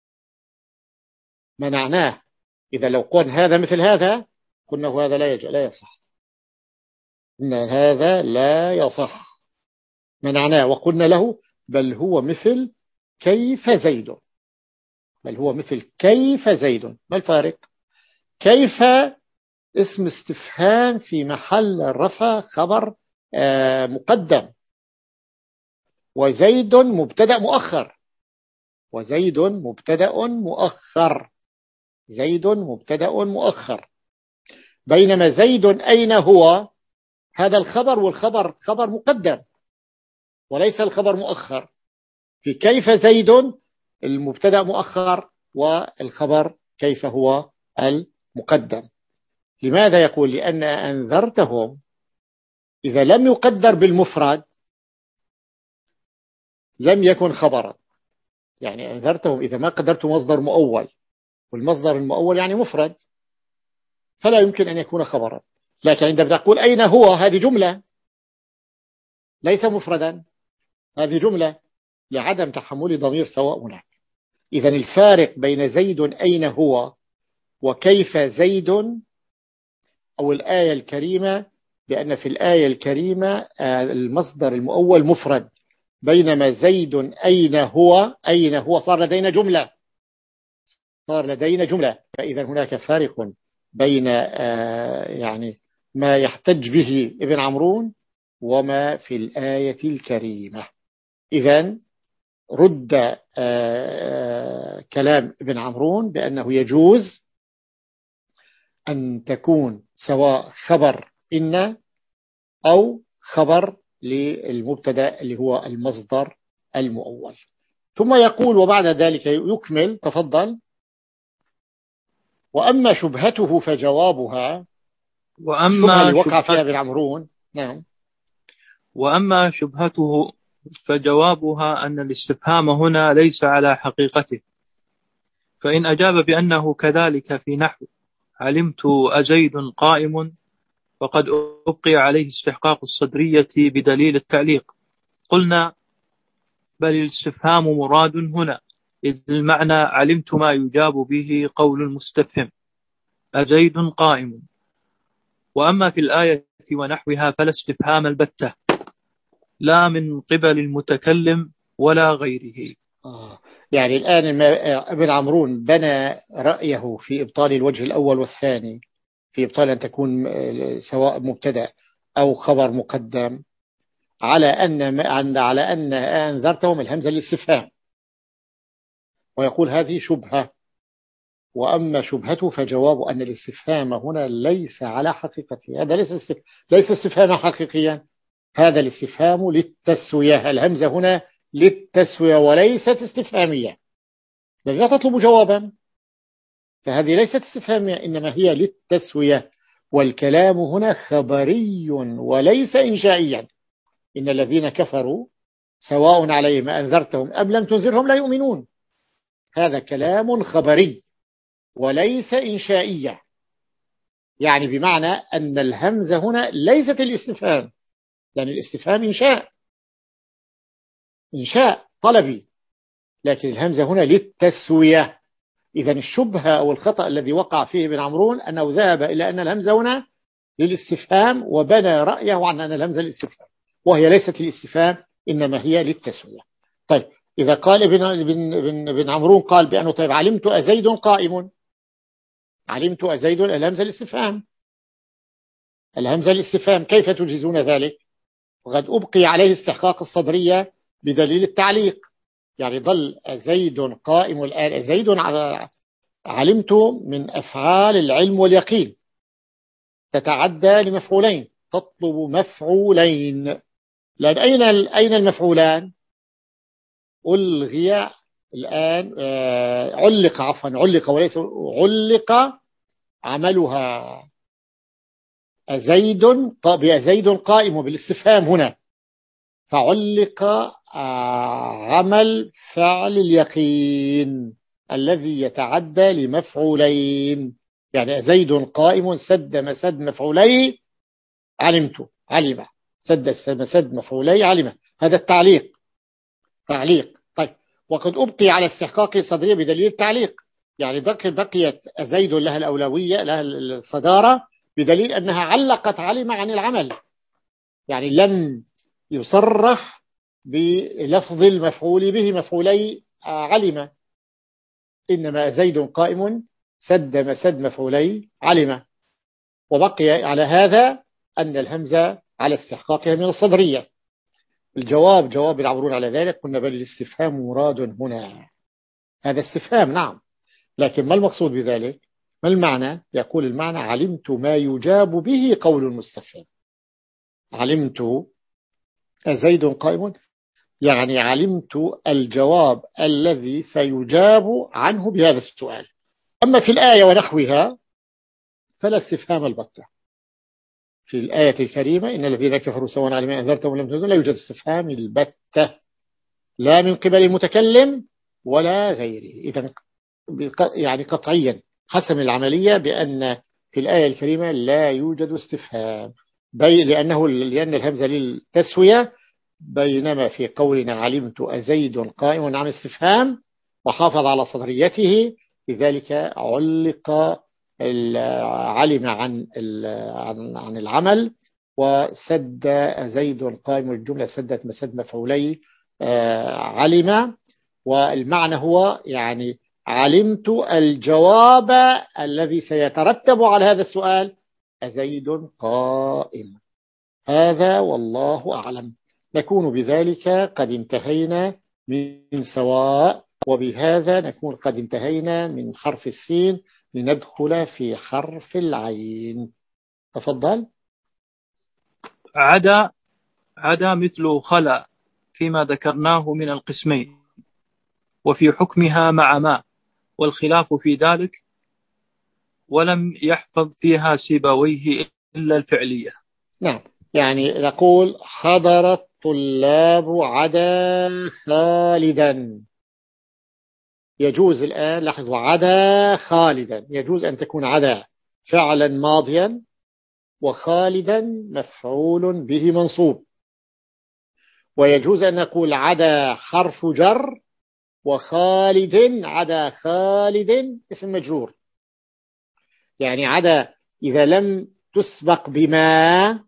منعناه. إذا لو قلنا هذا مثل هذا قلنا هذا لا يجب لا يصح، إن هذا لا يصح، منعناه وقلنا له بل هو مثل كيف زيد، بل هو مثل كيف زيد. ما الفارق؟ كيف اسم استفهام في محل رفع خبر مقدم، وزيد مبتدأ مؤخر، وزيد مبتدأ مؤخر، زيد مبتدأ مؤخر. بينما زيد أين هو هذا الخبر، والخبر خبر مقدم وليس الخبر مؤخر. في كيف زيد المبتدأ مؤخر والخبر كيف هو المقدم. لماذا يقول؟ لأن أنذرتهم إذا لم يقدر بالمفرد لم يكن خبرا. يعني أنذرتهم إذا ما قدرت مصدر مؤول، والمصدر المؤول يعني مفرد، فلا يمكن أن يكون خبرا. لكن عندما تقول أين هو، هذه جملة ليس مفردا، هذه جملة لعدم تحمل ضمير سواء هناك. إذا الفارق بين زيد أين هو وكيف زيد أو الآية الكريمة، بأن في الآية الكريمة المصدر المؤول مفرد، بينما زيد أين هو أين هو صار لدينا جملة، صار لدينا جملة. فإذا هناك فارق بين يعني ما يحتج به ابن عمرون وما في الآية الكريمة. إذن رد كلام ابن عمرون بأنه يجوز أن تكون سواء خبر إن أو خبر للمبتدأ اللي هو المصدر المؤول. ثم يقول وبعد ذلك يكمل، تفضل. وأما شبهته فجوابها، وأما اللي وقع شبهته فيها ابن عمرون. نعم. وأما شبهته فجوابها أن الاستفهام هنا ليس على حقيقته، فإن أجاب بأنه كذلك في نحو علمت أزيد قائم وقد أبقي عليه استحقاق الصدرية بدليل التعليق، قلنا بل الاستفهام مراد هنا، إذ المعنى علمت ما يجاب به قول المستفهم أزيد قائم. وأما في الآية ونحوها فلا استفهام البتة، لا من قبل المتكلم ولا غيره. آه. يعني الآن ابن عمرون بنى رأيه في إبطال الوجه الأول والثاني، في إبطال أن تكون سواء مبتدأ أو خبر مقدم، على أن على أن أنذرتهم الهمزة الاستفهام، ويقول هذه شبهة. وأما شبهته فجواب أن الاستفهام هنا ليس على حقيقته، هذا ليس استف... ليس استفهاما حقيقيا، هذا الاستفهام للتسوية، الهمزة هنا للتسوية وليست استفهامية، لا تطلب جوابا، فهذه ليست استفهامية إنما هي للتسوية. والكلام هنا خبري وليس إنشائيا. إن الذين كفروا سواء عليهم أنذرتهم أم لم تنذرهم لا يؤمنون، هذا كلام خبري وليس إنشائية. يعني بمعنى أن الهمزة هنا ليست الاستفهام، لأن الاستفهام إنشاء إنشاء طلبي، لكن الهمزة هنا للتسوية. إذن الشبهة أو الخطأ الذي وقع فيه ابن عمرون أنه ذهب إلى أن الهمزة هنا للاستفهام وبنى رأيه عن أن الهمزة للاستفهام، وهي ليست الاستفهام إنما هي للتسوية. طيب إذا قال ابن, ابن, ابن, ابن عمرون قال بأنه طيب علمت أزيد قائم، علمت أزيد الهمزة الاستفهام، الهمزة الاستفهام كيف تجيزون ذلك؟ وقد أبقي عليه استحقاق الصدرية بدليل التعليق، يعني ظل زيد قائم الآن. زيد علمت من أفعال العلم واليقين، تتعدى لمفعولين، تطلب مفعولين، لأن أين أين المفعولان؟ ألغي الآن، علق عفوا علق وليس علق عملها زيد زيد قائم بالاستفهام هنا، فعلق عمل فعل اليقين الذي يتعدى لمفعولين. يعني زيد قائم سد مسد مفعولي علمت علم، سد مسد مفعولي علم، هذا التعليق تعليق. طيب وقد أبقي على استحقاق صدرية بدليل التعليق، يعني بقي بقيت زيد لها الأولوية لها الصدارة بدليل أنها علقت علم عن العمل، يعني لم يصرح بلفظ المفعول به مفعولي علم، إنما زيد قائم سد مسد مفعولي علم. وبقي على هذا أن الهمزة على استحقاقها من الصدرية. الجواب جواب العبرون على ذلك قلنا بل الاستفهام مراد هنا، هذا استفهام نعم، لكن ما المقصود بذلك؟ ما المعنى؟ يقول المعنى علمت ما يجاب به قول المستفهم. علمت زيد قائم، يعني علمت الجواب الذي سيجاب عنه بهذا السؤال. أما في الآية ونحوها فلا استفهام البتة. في الآية الكريمة إن الذين كفروا سواء على ما أنذرتهم ولم تنذرهم لا يوجد استفهام البتة، لا من قبل المتكلم ولا غيره. إذن يعني قطعيا حسم العملية بأن في الآية الكريمة لا يوجد استفهام، بي لأنه لأن الهمزة للتسوية، بينما في قولنا علمت أزيد قائم عن استفهام وحافظ على صدريته، لذلك علق علم عن عن العمل وسد زيد قائم الجملة سدت مسد مفعولي علم. والمعنى هو يعني علمت الجواب الذي سيترتب على هذا السؤال أزيد قائم. هذا والله أعلم. نكون بذلك قد انتهينا من سواء، وبهذا نكون قد انتهينا من حرف السين لندخل في حرف العين. تفضل. عدا عدا مثل خلا فيما ذكرناه من القسمين، وفي حكمها مع ما، والخلاف في ذلك ولم يحفظ فيها سيبويه إلا الفعلية. نعم، يعني نقول حضر الطلاب عدا خالدا، يجوز الآن لاحظوا عدا خالدا، يجوز أن تكون عدا فعلا ماضيا وخالدا مفعول به منصوب، ويجوز أن نقول عدا حرف جر وخالد عدا خالد اسم مجرور. يعني عدا إذا لم تسبق بما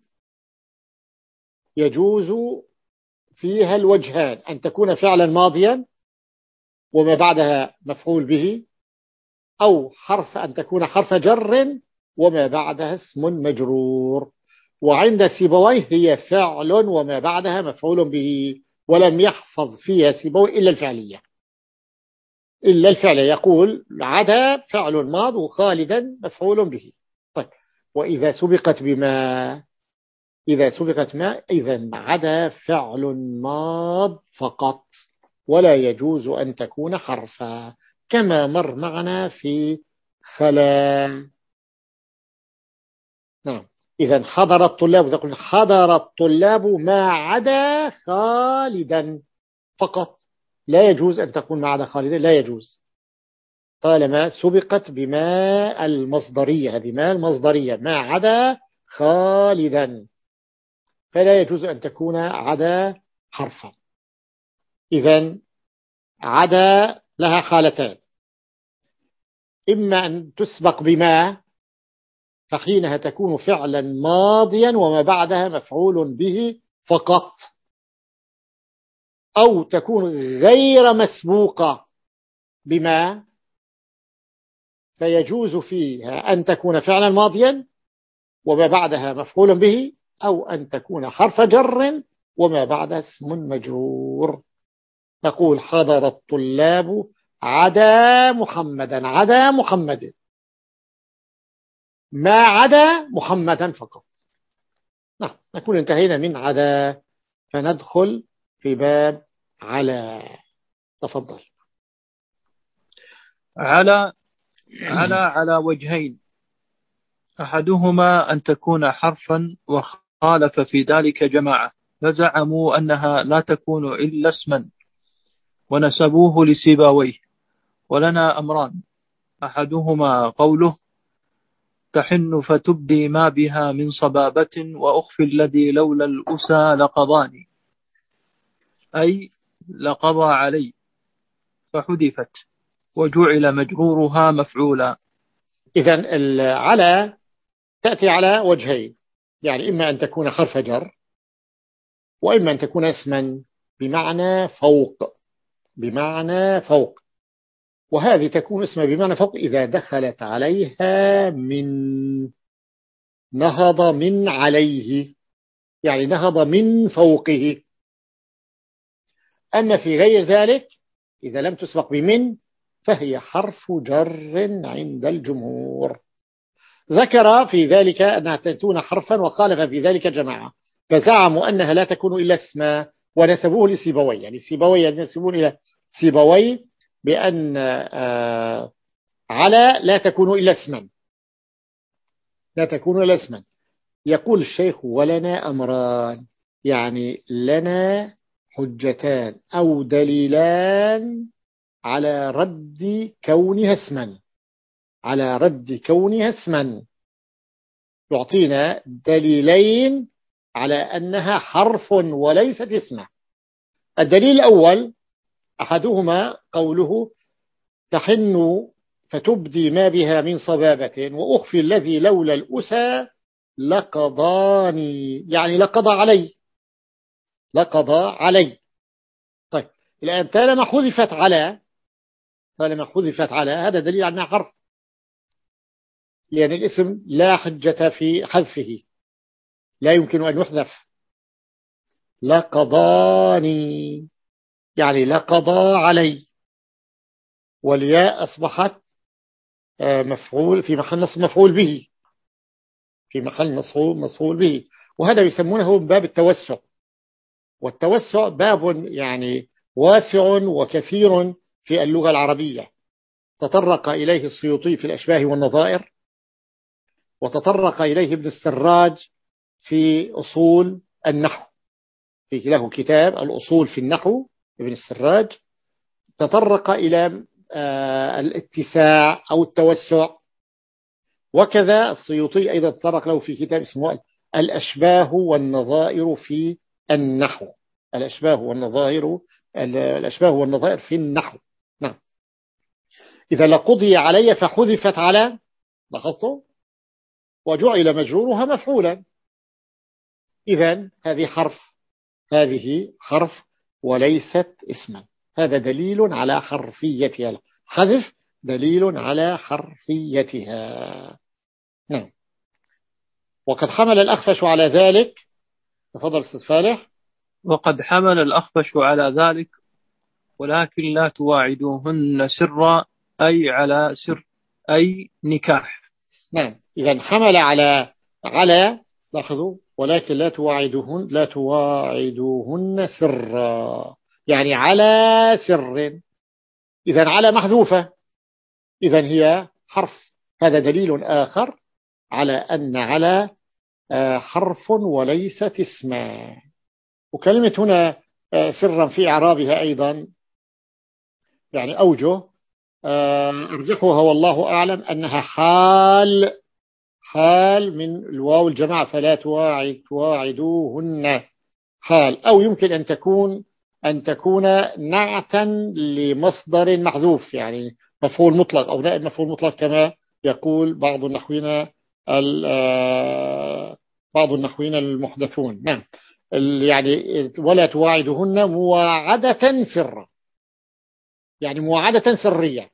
يجوز فيها الوجهان، أن تكون فعلا ماضيا وما بعدها مفعول به، أو حرف أن تكون حرف جر وما بعدها اسم مجرور. وعند سيبويه هي فعل وما بعدها مفعول به، ولم يحفظ فيها سيبويه إلا الفعلية إلا الفعل، يقول عدا فعل ماض وخالدا مفعول به. طيب وإذا سبقت بما إذا سبقت ما إذا عدا فعل ماض فقط، ولا يجوز أن تكون حرفا كما مر معنا في خلا. نعم، إذا حضر الطلاب، تقول حضر الطلاب ما عدا خالدا فقط، لا يجوز أن تكون ما عدا خالدا، لا يجوز طالما سبقت بما المصدرية، هذه ما المصدرية ما عدا خالدا، فلا يجوز أن تكون عدا حرفا. إذن عدا لها حالتان، إما أن تسبق بما فحينها تكون فعلا ماضيا وما بعدها مفعول به فقط، أو تكون غير مسبوقة بما فيجوز فيها أن تكون فعلا ماضيا وما بعدها مفعول به، أو أن تكون حرف جر وما بعدها اسم مجرور. نقول حضر الطلاب عدا محمدا، عدا محمد ما عدا محمدا فقط. نعم، نكون انتهينا من عدا، فندخل في باب على. تفضل. على على على وجهين، أحدهما أن تكون حرفا وخالف في ذلك جماعة فزعموا أنها لا تكون إلا اسما ونسبوه لسيبويه. ولنا أمران: أحدهما قوله تحن فتبدي ما بها من صبابة وأخفي الذي لولا الأسى لقضاني، أي لقضى علي، فحذفت وجعل مجرورها مفعولا. إذن على تأتي على وجهين، يعني إما أن تكون حرف جر، وإما أن تكون اسما بمعنى فوق، بمعنى فوق. وهذه تكون اسما بمعنى فوق إذا دخلت عليها من، نهض من عليه، يعني نهض من فوقه. أما في غير ذلك إذا لم تسبق بمن فهي حرف جر عند الجمهور. ذكر في ذلك أنها تكون حرفا، وقال في ذلك جماعة، فزعموا أنها لا تكون إلا اسما ونسبوه لسيبوي، يعني سيبوي ينسبون إلى سيبوي بأن آه على لا تكون إلا اسما، لا تكون إلا اسما. يقول الشيخ ولنا أمران، يعني لنا حجتان أو دليلان على رد كونها اسما، على رد كونها اسما. يعطينا دليلين على أنها حرف وليست اسما. الدليل الأول أحدهما قوله تحن فتبدي ما بها من صبابة وأخفي الذي لولا الأسى لقضاني، يعني لقضى علي، لقضى علي. طيب الآن طالما حذفت على، طالما حذفت على هذا دليل على أنها حرف، لأن الاسم لا حجة في حذفه، لا يمكن أن يحذف. لقضاني يعني لقضى علي، والياء أصبحت مفعول في محل نصب مفعول به، في محل نصب مفعول به. وهذا يسمونه باب التوسع، والتوسع باب يعني واسع وكثير في اللغة العربية، تطرق إليه السيوطي في الأشباه والنظائر، وتطرق إليه ابن السراج في أصول النحو، في له كتاب الأصول في النحو ابن السراج، تطرق إلى الاتساع أو التوسع. وكذا السيوطي أيضا تطرق له في كتاب اسمه الأشباه والنظائر في النحو، الأشباه والنظائر، الأشباه والنظائر في النحو. نعم. إذا لقضي علي فحذفت على، لاحظتوا، وجعل مجرورها مفعولا. إذن هذه حرف، هذه حرف وليست اسما. هذا دليل على حرفيتها، حذف دليل على حرفيتها. نعم. وقد حمل الأخفش على ذلك، تفضل أستاذ فالح. وقد حمل الأخفش على ذلك ولكن لا تواعدوهن سرا، أي على سر، أي نكاح. نعم. إذا حمل على على لاحظوا، ولكن لا تواعدوهن، لا تواعدوهن سرا، يعني على سر. إذا على محذوفة، إذا هي حرف. هذا دليل آخر على أن على حرف وليست اسما. وكلمة هنا سرا في إعرابها أيضا يعني أوجه أرجحها والله أعلم أنها حال، حال من الواو الجماعة، فلا تواعد تواعدوهن حال. أو يمكن أن تكون أن تكون نعتا لمصدر محذوف، يعني مفعول مطلق أو نائب مفعول مطلق كما يقول بعض النحوين بعض النحوين المحدثون. نعم. يعني ولا تواعدهن مواعدة سرا، يعني مواعدة سرية،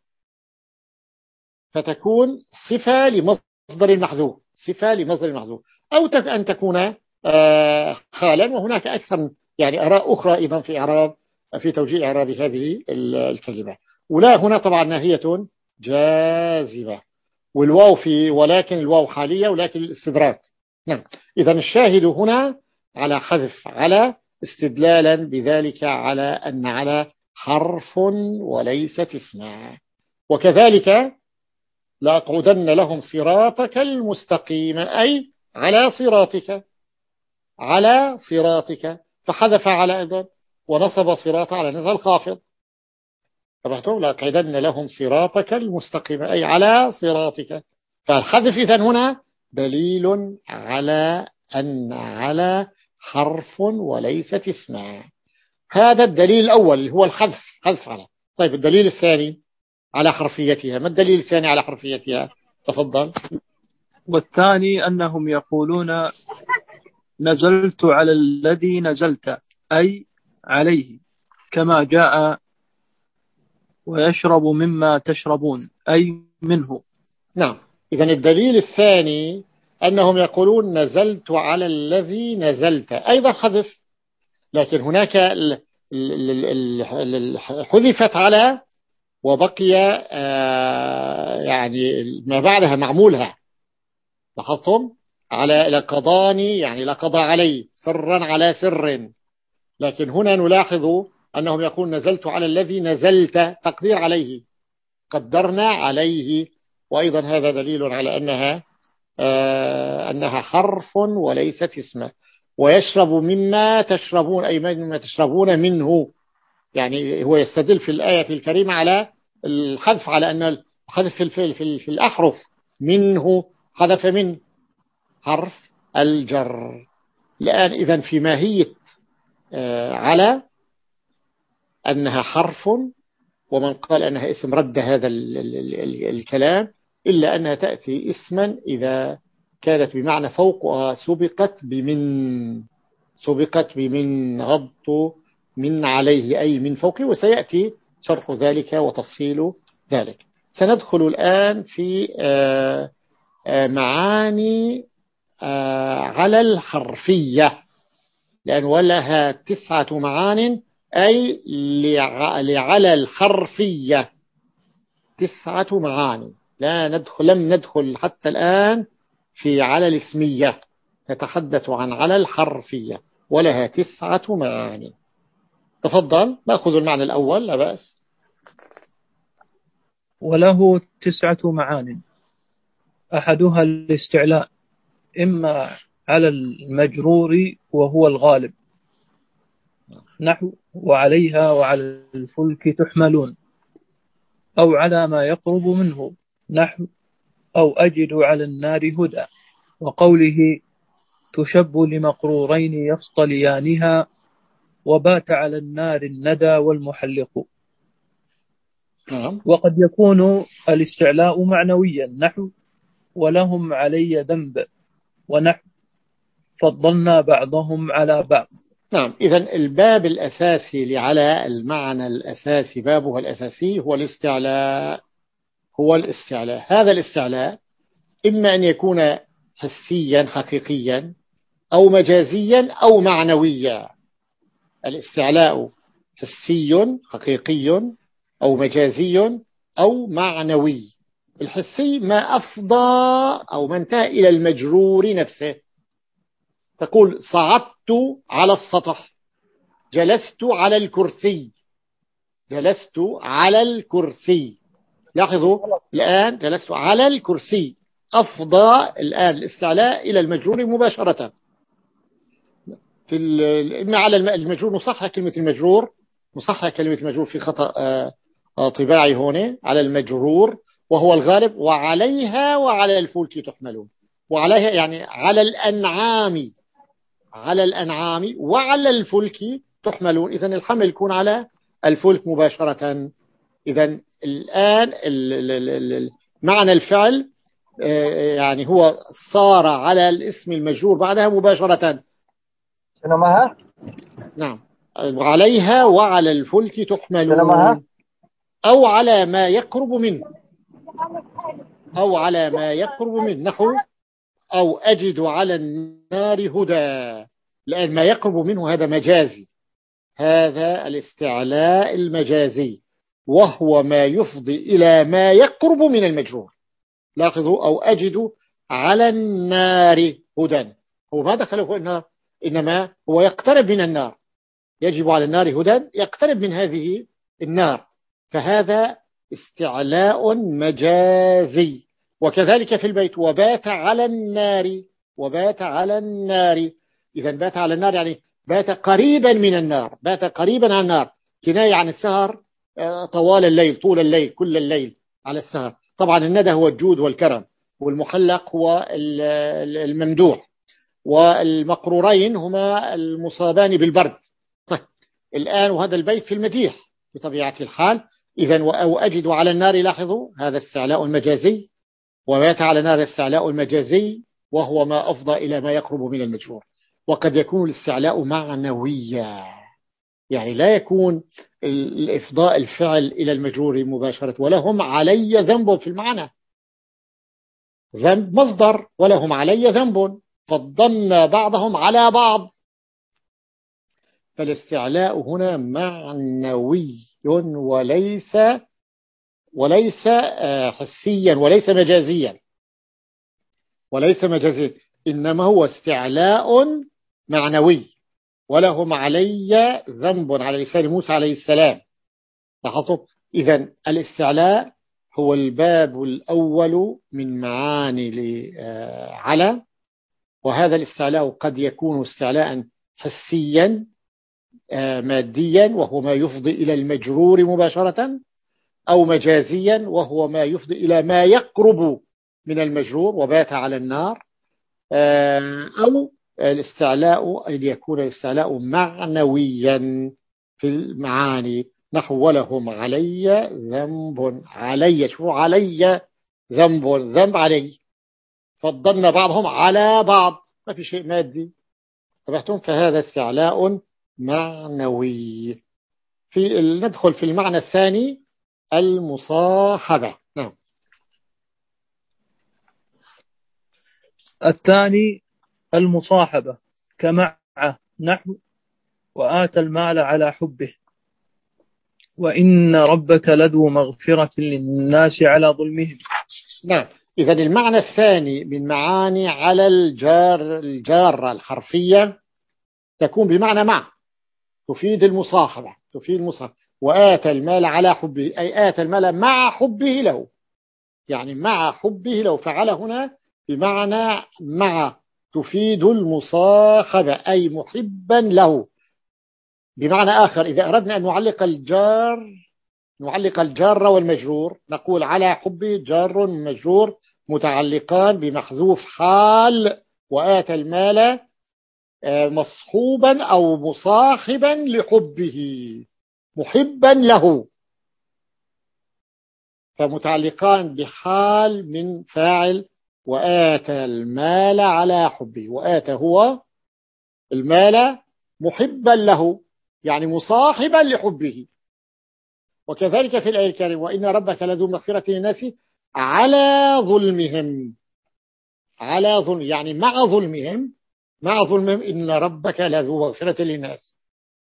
فتكون صفة لمصدر محذوف، صفة لمصدر محذوف. أو أن تكون حالا. وهناك أكثر يعني آراء أخرى أيضا في إعراب، في توجيه إعراب هذه الكلمة. ولا هنا طبعا ناهية جازمة، والواو في ولكن الواو حالية ولكن الاستدراك. نعم. إذن الشاهد هنا على حذف على استدلالا بذلك على أن على حرف وليست اسما. وكذلك لأقعدن لهم صراطك المستقيم، أي على صراطك، على صراطك. فحذف على أيضا ونصب صراط على نزل خافض. فبحثوا لأقعدن لهم صراطك المستقيم أي على صراطك. فالحذف إذن هنا دليل على أن على حرف وليست اسما. هذا الدليل الأول هو الحذف، حذف على. طيب الدليل الثاني على حرفيتها، ما الدليل الثاني على حرفيتها؟ تفضل. والثاني أنهم يقولون نزلت على الذي نزلت أي عليه، كما جاء ويشرب مما تشربون أي منه. نعم، إذن الدليل الثاني أنهم يقولون نزلت على الذي نزلت، أيضا حذف، لكن هناك حذفت على وبقي يعني ما بعدها معمولها. لاحظتم؟ على لقضاني يعني لقضى علي سرا على سر، لكن هنا نلاحظ أنهم يقول نزلت على الذي نزلت تقدير عليه، قدرنا عليه. وأيضا هذا دليل على أنها آه أنها حرف وليست اسما. ويشرب مما تشربون أي مما تشربون منه، يعني هو يستدل في الآية الكريمة على الحذف، على أن الحذف في, في, في, في الأحرف منه حذف من حرف الجر. الآن إذن في ماهية آه على أنها حرف، ومن قال أنها اسم رد هذا ال ال ال الكلام، إلا أنها تأتي اسما إذا كانت بمعنى فوق وسبقت بمن، سبقت بمن غض من عليه أي من فوقه، وسيأتي شرح ذلك وتفصيل ذلك. سندخل الآن في آآ آآ معاني على الحرفية، لأن ولها تسعة معان، أي لعلى الحرفية تسعة معاني. لا ندخل لم ندخل حتى الآن في على الاسمية، نتحدث عن على الحرفية ولها تسعة معاني. تفضل نأخذ المعنى الأول لا بأس. وله تسعة معان، أحدها الاستعلاء، إما على المجرور وهو الغالب، نحو وعليها وعلى الفلك تحملون، أو على ما يقرب منه، نحو أو أجد على النار هدى، وقوله تشب لمقرورين يصطليانها، وبات على النار الندى والمحلق. وقد يكون الاستعلاء معنويا، نحو ولهم علي ذنب، ونحو فضلنا بعضهم على بعض. نعم، إذن الباب الأساسي لعلى، المعنى الأساسي بابها الأساسي هو الاستعلاء، هو الاستعلاء. هذا الاستعلاء إما أن يكون حسيا حقيقيا أو مجازيا أو معنويا. الاستعلاء حسي حقيقي أو مجازي أو معنوي. الحسي ما أفضى أو ما انتهى إلى المجرور نفسه، تقول صعدت على السطح، جلست على الكرسي، جلست على الكرسي. لاحظوا الآن جلست على الكرسي، أفضى الآن الاستعلاء إلى المجرور مباشرة. في إما على المجرور نصحح كلمة المجرور، نصحح كلمة المجرور في خطأ طباعي هنا، على المجرور وهو الغالب، وعليها وعلى الفلك تحملون. وعليها يعني على الأنعام، على الأنعام وعلى الفلك تحملون. إذن الحمل يكون على الفلك مباشرة. إذن الآن معنى الفعل يعني هو صار على الاسم المجرور بعدها مباشرة. نعم، وعليها وعلى الفلك تحملون، أو على ما يقرب منه، أو على ما يقرب منه، نحو أو أجد على النار هدى. لأن ما يقرب منه هذا مجازي، هذا الاستعلاء المجازي، وهو ما يفضي إلى ما يقرب من المجرور. لاحظوا أو أجد على النار هدى، هو ما دخله في النار، إنما هو يقترب من النار، يجب على النار هدى، يقترب من هذه النار، فهذا استعلاء مجازي. وكذلك في البيت وبات على النار، وبات على النار. إذا بات على النار يعني بات قريبا من النار، بات قريبا عن النار، كناية عن السهر طوال الليل، طول الليل، كل الليل على السهر. طبعا الندى هو الجود والكرم، والمحلق هو الممدوح، والمقرورين هما المصابان بالبرد. طيب الآن وهذا البيت في المديح بطبيعة الحال. إذن وأجد على النار، لاحظوا هذا استعلاء مجازي، وبات على نار استعلاء المجازي، وهو ما أفضى إلى ما يقرب من المجرور. وقد يكون الاستعلاء معنويا، يعني لا يكون الإفضاء الفعل إلى المجرور مباشرة. ولهم علي ذنب في المعنى، ذنب مصدر، ولهم علي ذنب، فضلنا بعضهم على بعض. فالاستعلاء هنا معنوي وليس وليس حسيا، وليس مجازيا، وليس مجازيا، إنما هو استعلاء معنوي. ولهم علي ذنب على لسان موسى عليه السلام. لاحظوا إذن الاستعلاء هو الباب الأول من معاني على. وهذا الاستعلاء قد يكون استعلاء حسيا ماديا، وهو ما يفضي إلى المجرور مباشرة، أو مجازيا، وهو ما يفضي إلى ما يقرب من المجرور، وبات على النار. أو الاستعلاء أن يكون الاستعلاء معنويا في المعاني، نحو ولهم علي ذنب، علي، شو علي ذنب، ذنب علي، فضلنا بعضهم على بعض، ما في شيء مادي. تبعتم؟ فهذا استعلاء معنوي. في ندخل في المعنى الثاني، المصاحبة. نعم. الثاني المصاحبة كمع، نحو وآتى المال على حبه، وإن ربك لذو مغفرة للناس على ظلمهم. نعم. إذن المعنى الثاني من معاني على الجار، الجارة الحرفية تكون بمعنى مع، تفيد المصاحبة، تفيد المصاحبة. وآتى المال على حبه، أي آتى المال مع حبه له، يعني مع حبه له. فعل هنا بمعنى مع، تفيد المصاحبة، أي محبا له. بمعنى آخر، إذا أردنا أن نعلق الجار، نعلق الجار والمجرور، نقول على حبه جار مجرور متعلقان بمحذوف حال، وآتى المال مصحوبا أو مصاحبا لحبه، محبا له، فمتعلقان بحال من فاعل. وآتى المال على حبه، وآتى هو المال محبا له، يعني مصاحبا لحبه. وكذلك في الآية الكريمة، وإن ربك لذو مغفرة للناس على ظلمهم، على ظلم، يعني مع ظلمهم، مع ظلمهم إن ربك لذو مغفرة للناس.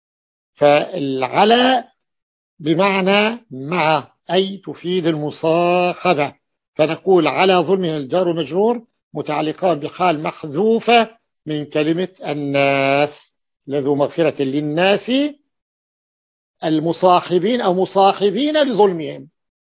فالعلى بمعنى مع، أي تفيد المصاحبة. فنقول على ظلمهم الجار مجرور متعلقان بحال محذوفة من كلمة الناس، لذو مغفرة للناس المصاحبين أو مصاحبين لظلمهم،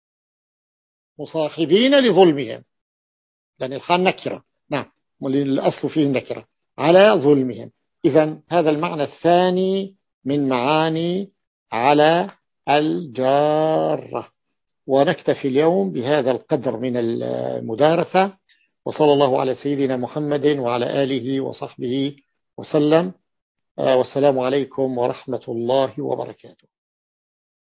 مصاحبين لظلمهم، لأن الحال نكرة. نعم، الأصل فيه النكرة، على ظلمهم. إذن هذا المعنى الثاني من معاني على الجارة. ونكتفي اليوم بهذا القدر من المدارسة، وصلى الله على سيدنا محمد وعلى آله وصحبه وسلم. والسلام عليكم ورحمة الله وبركاته.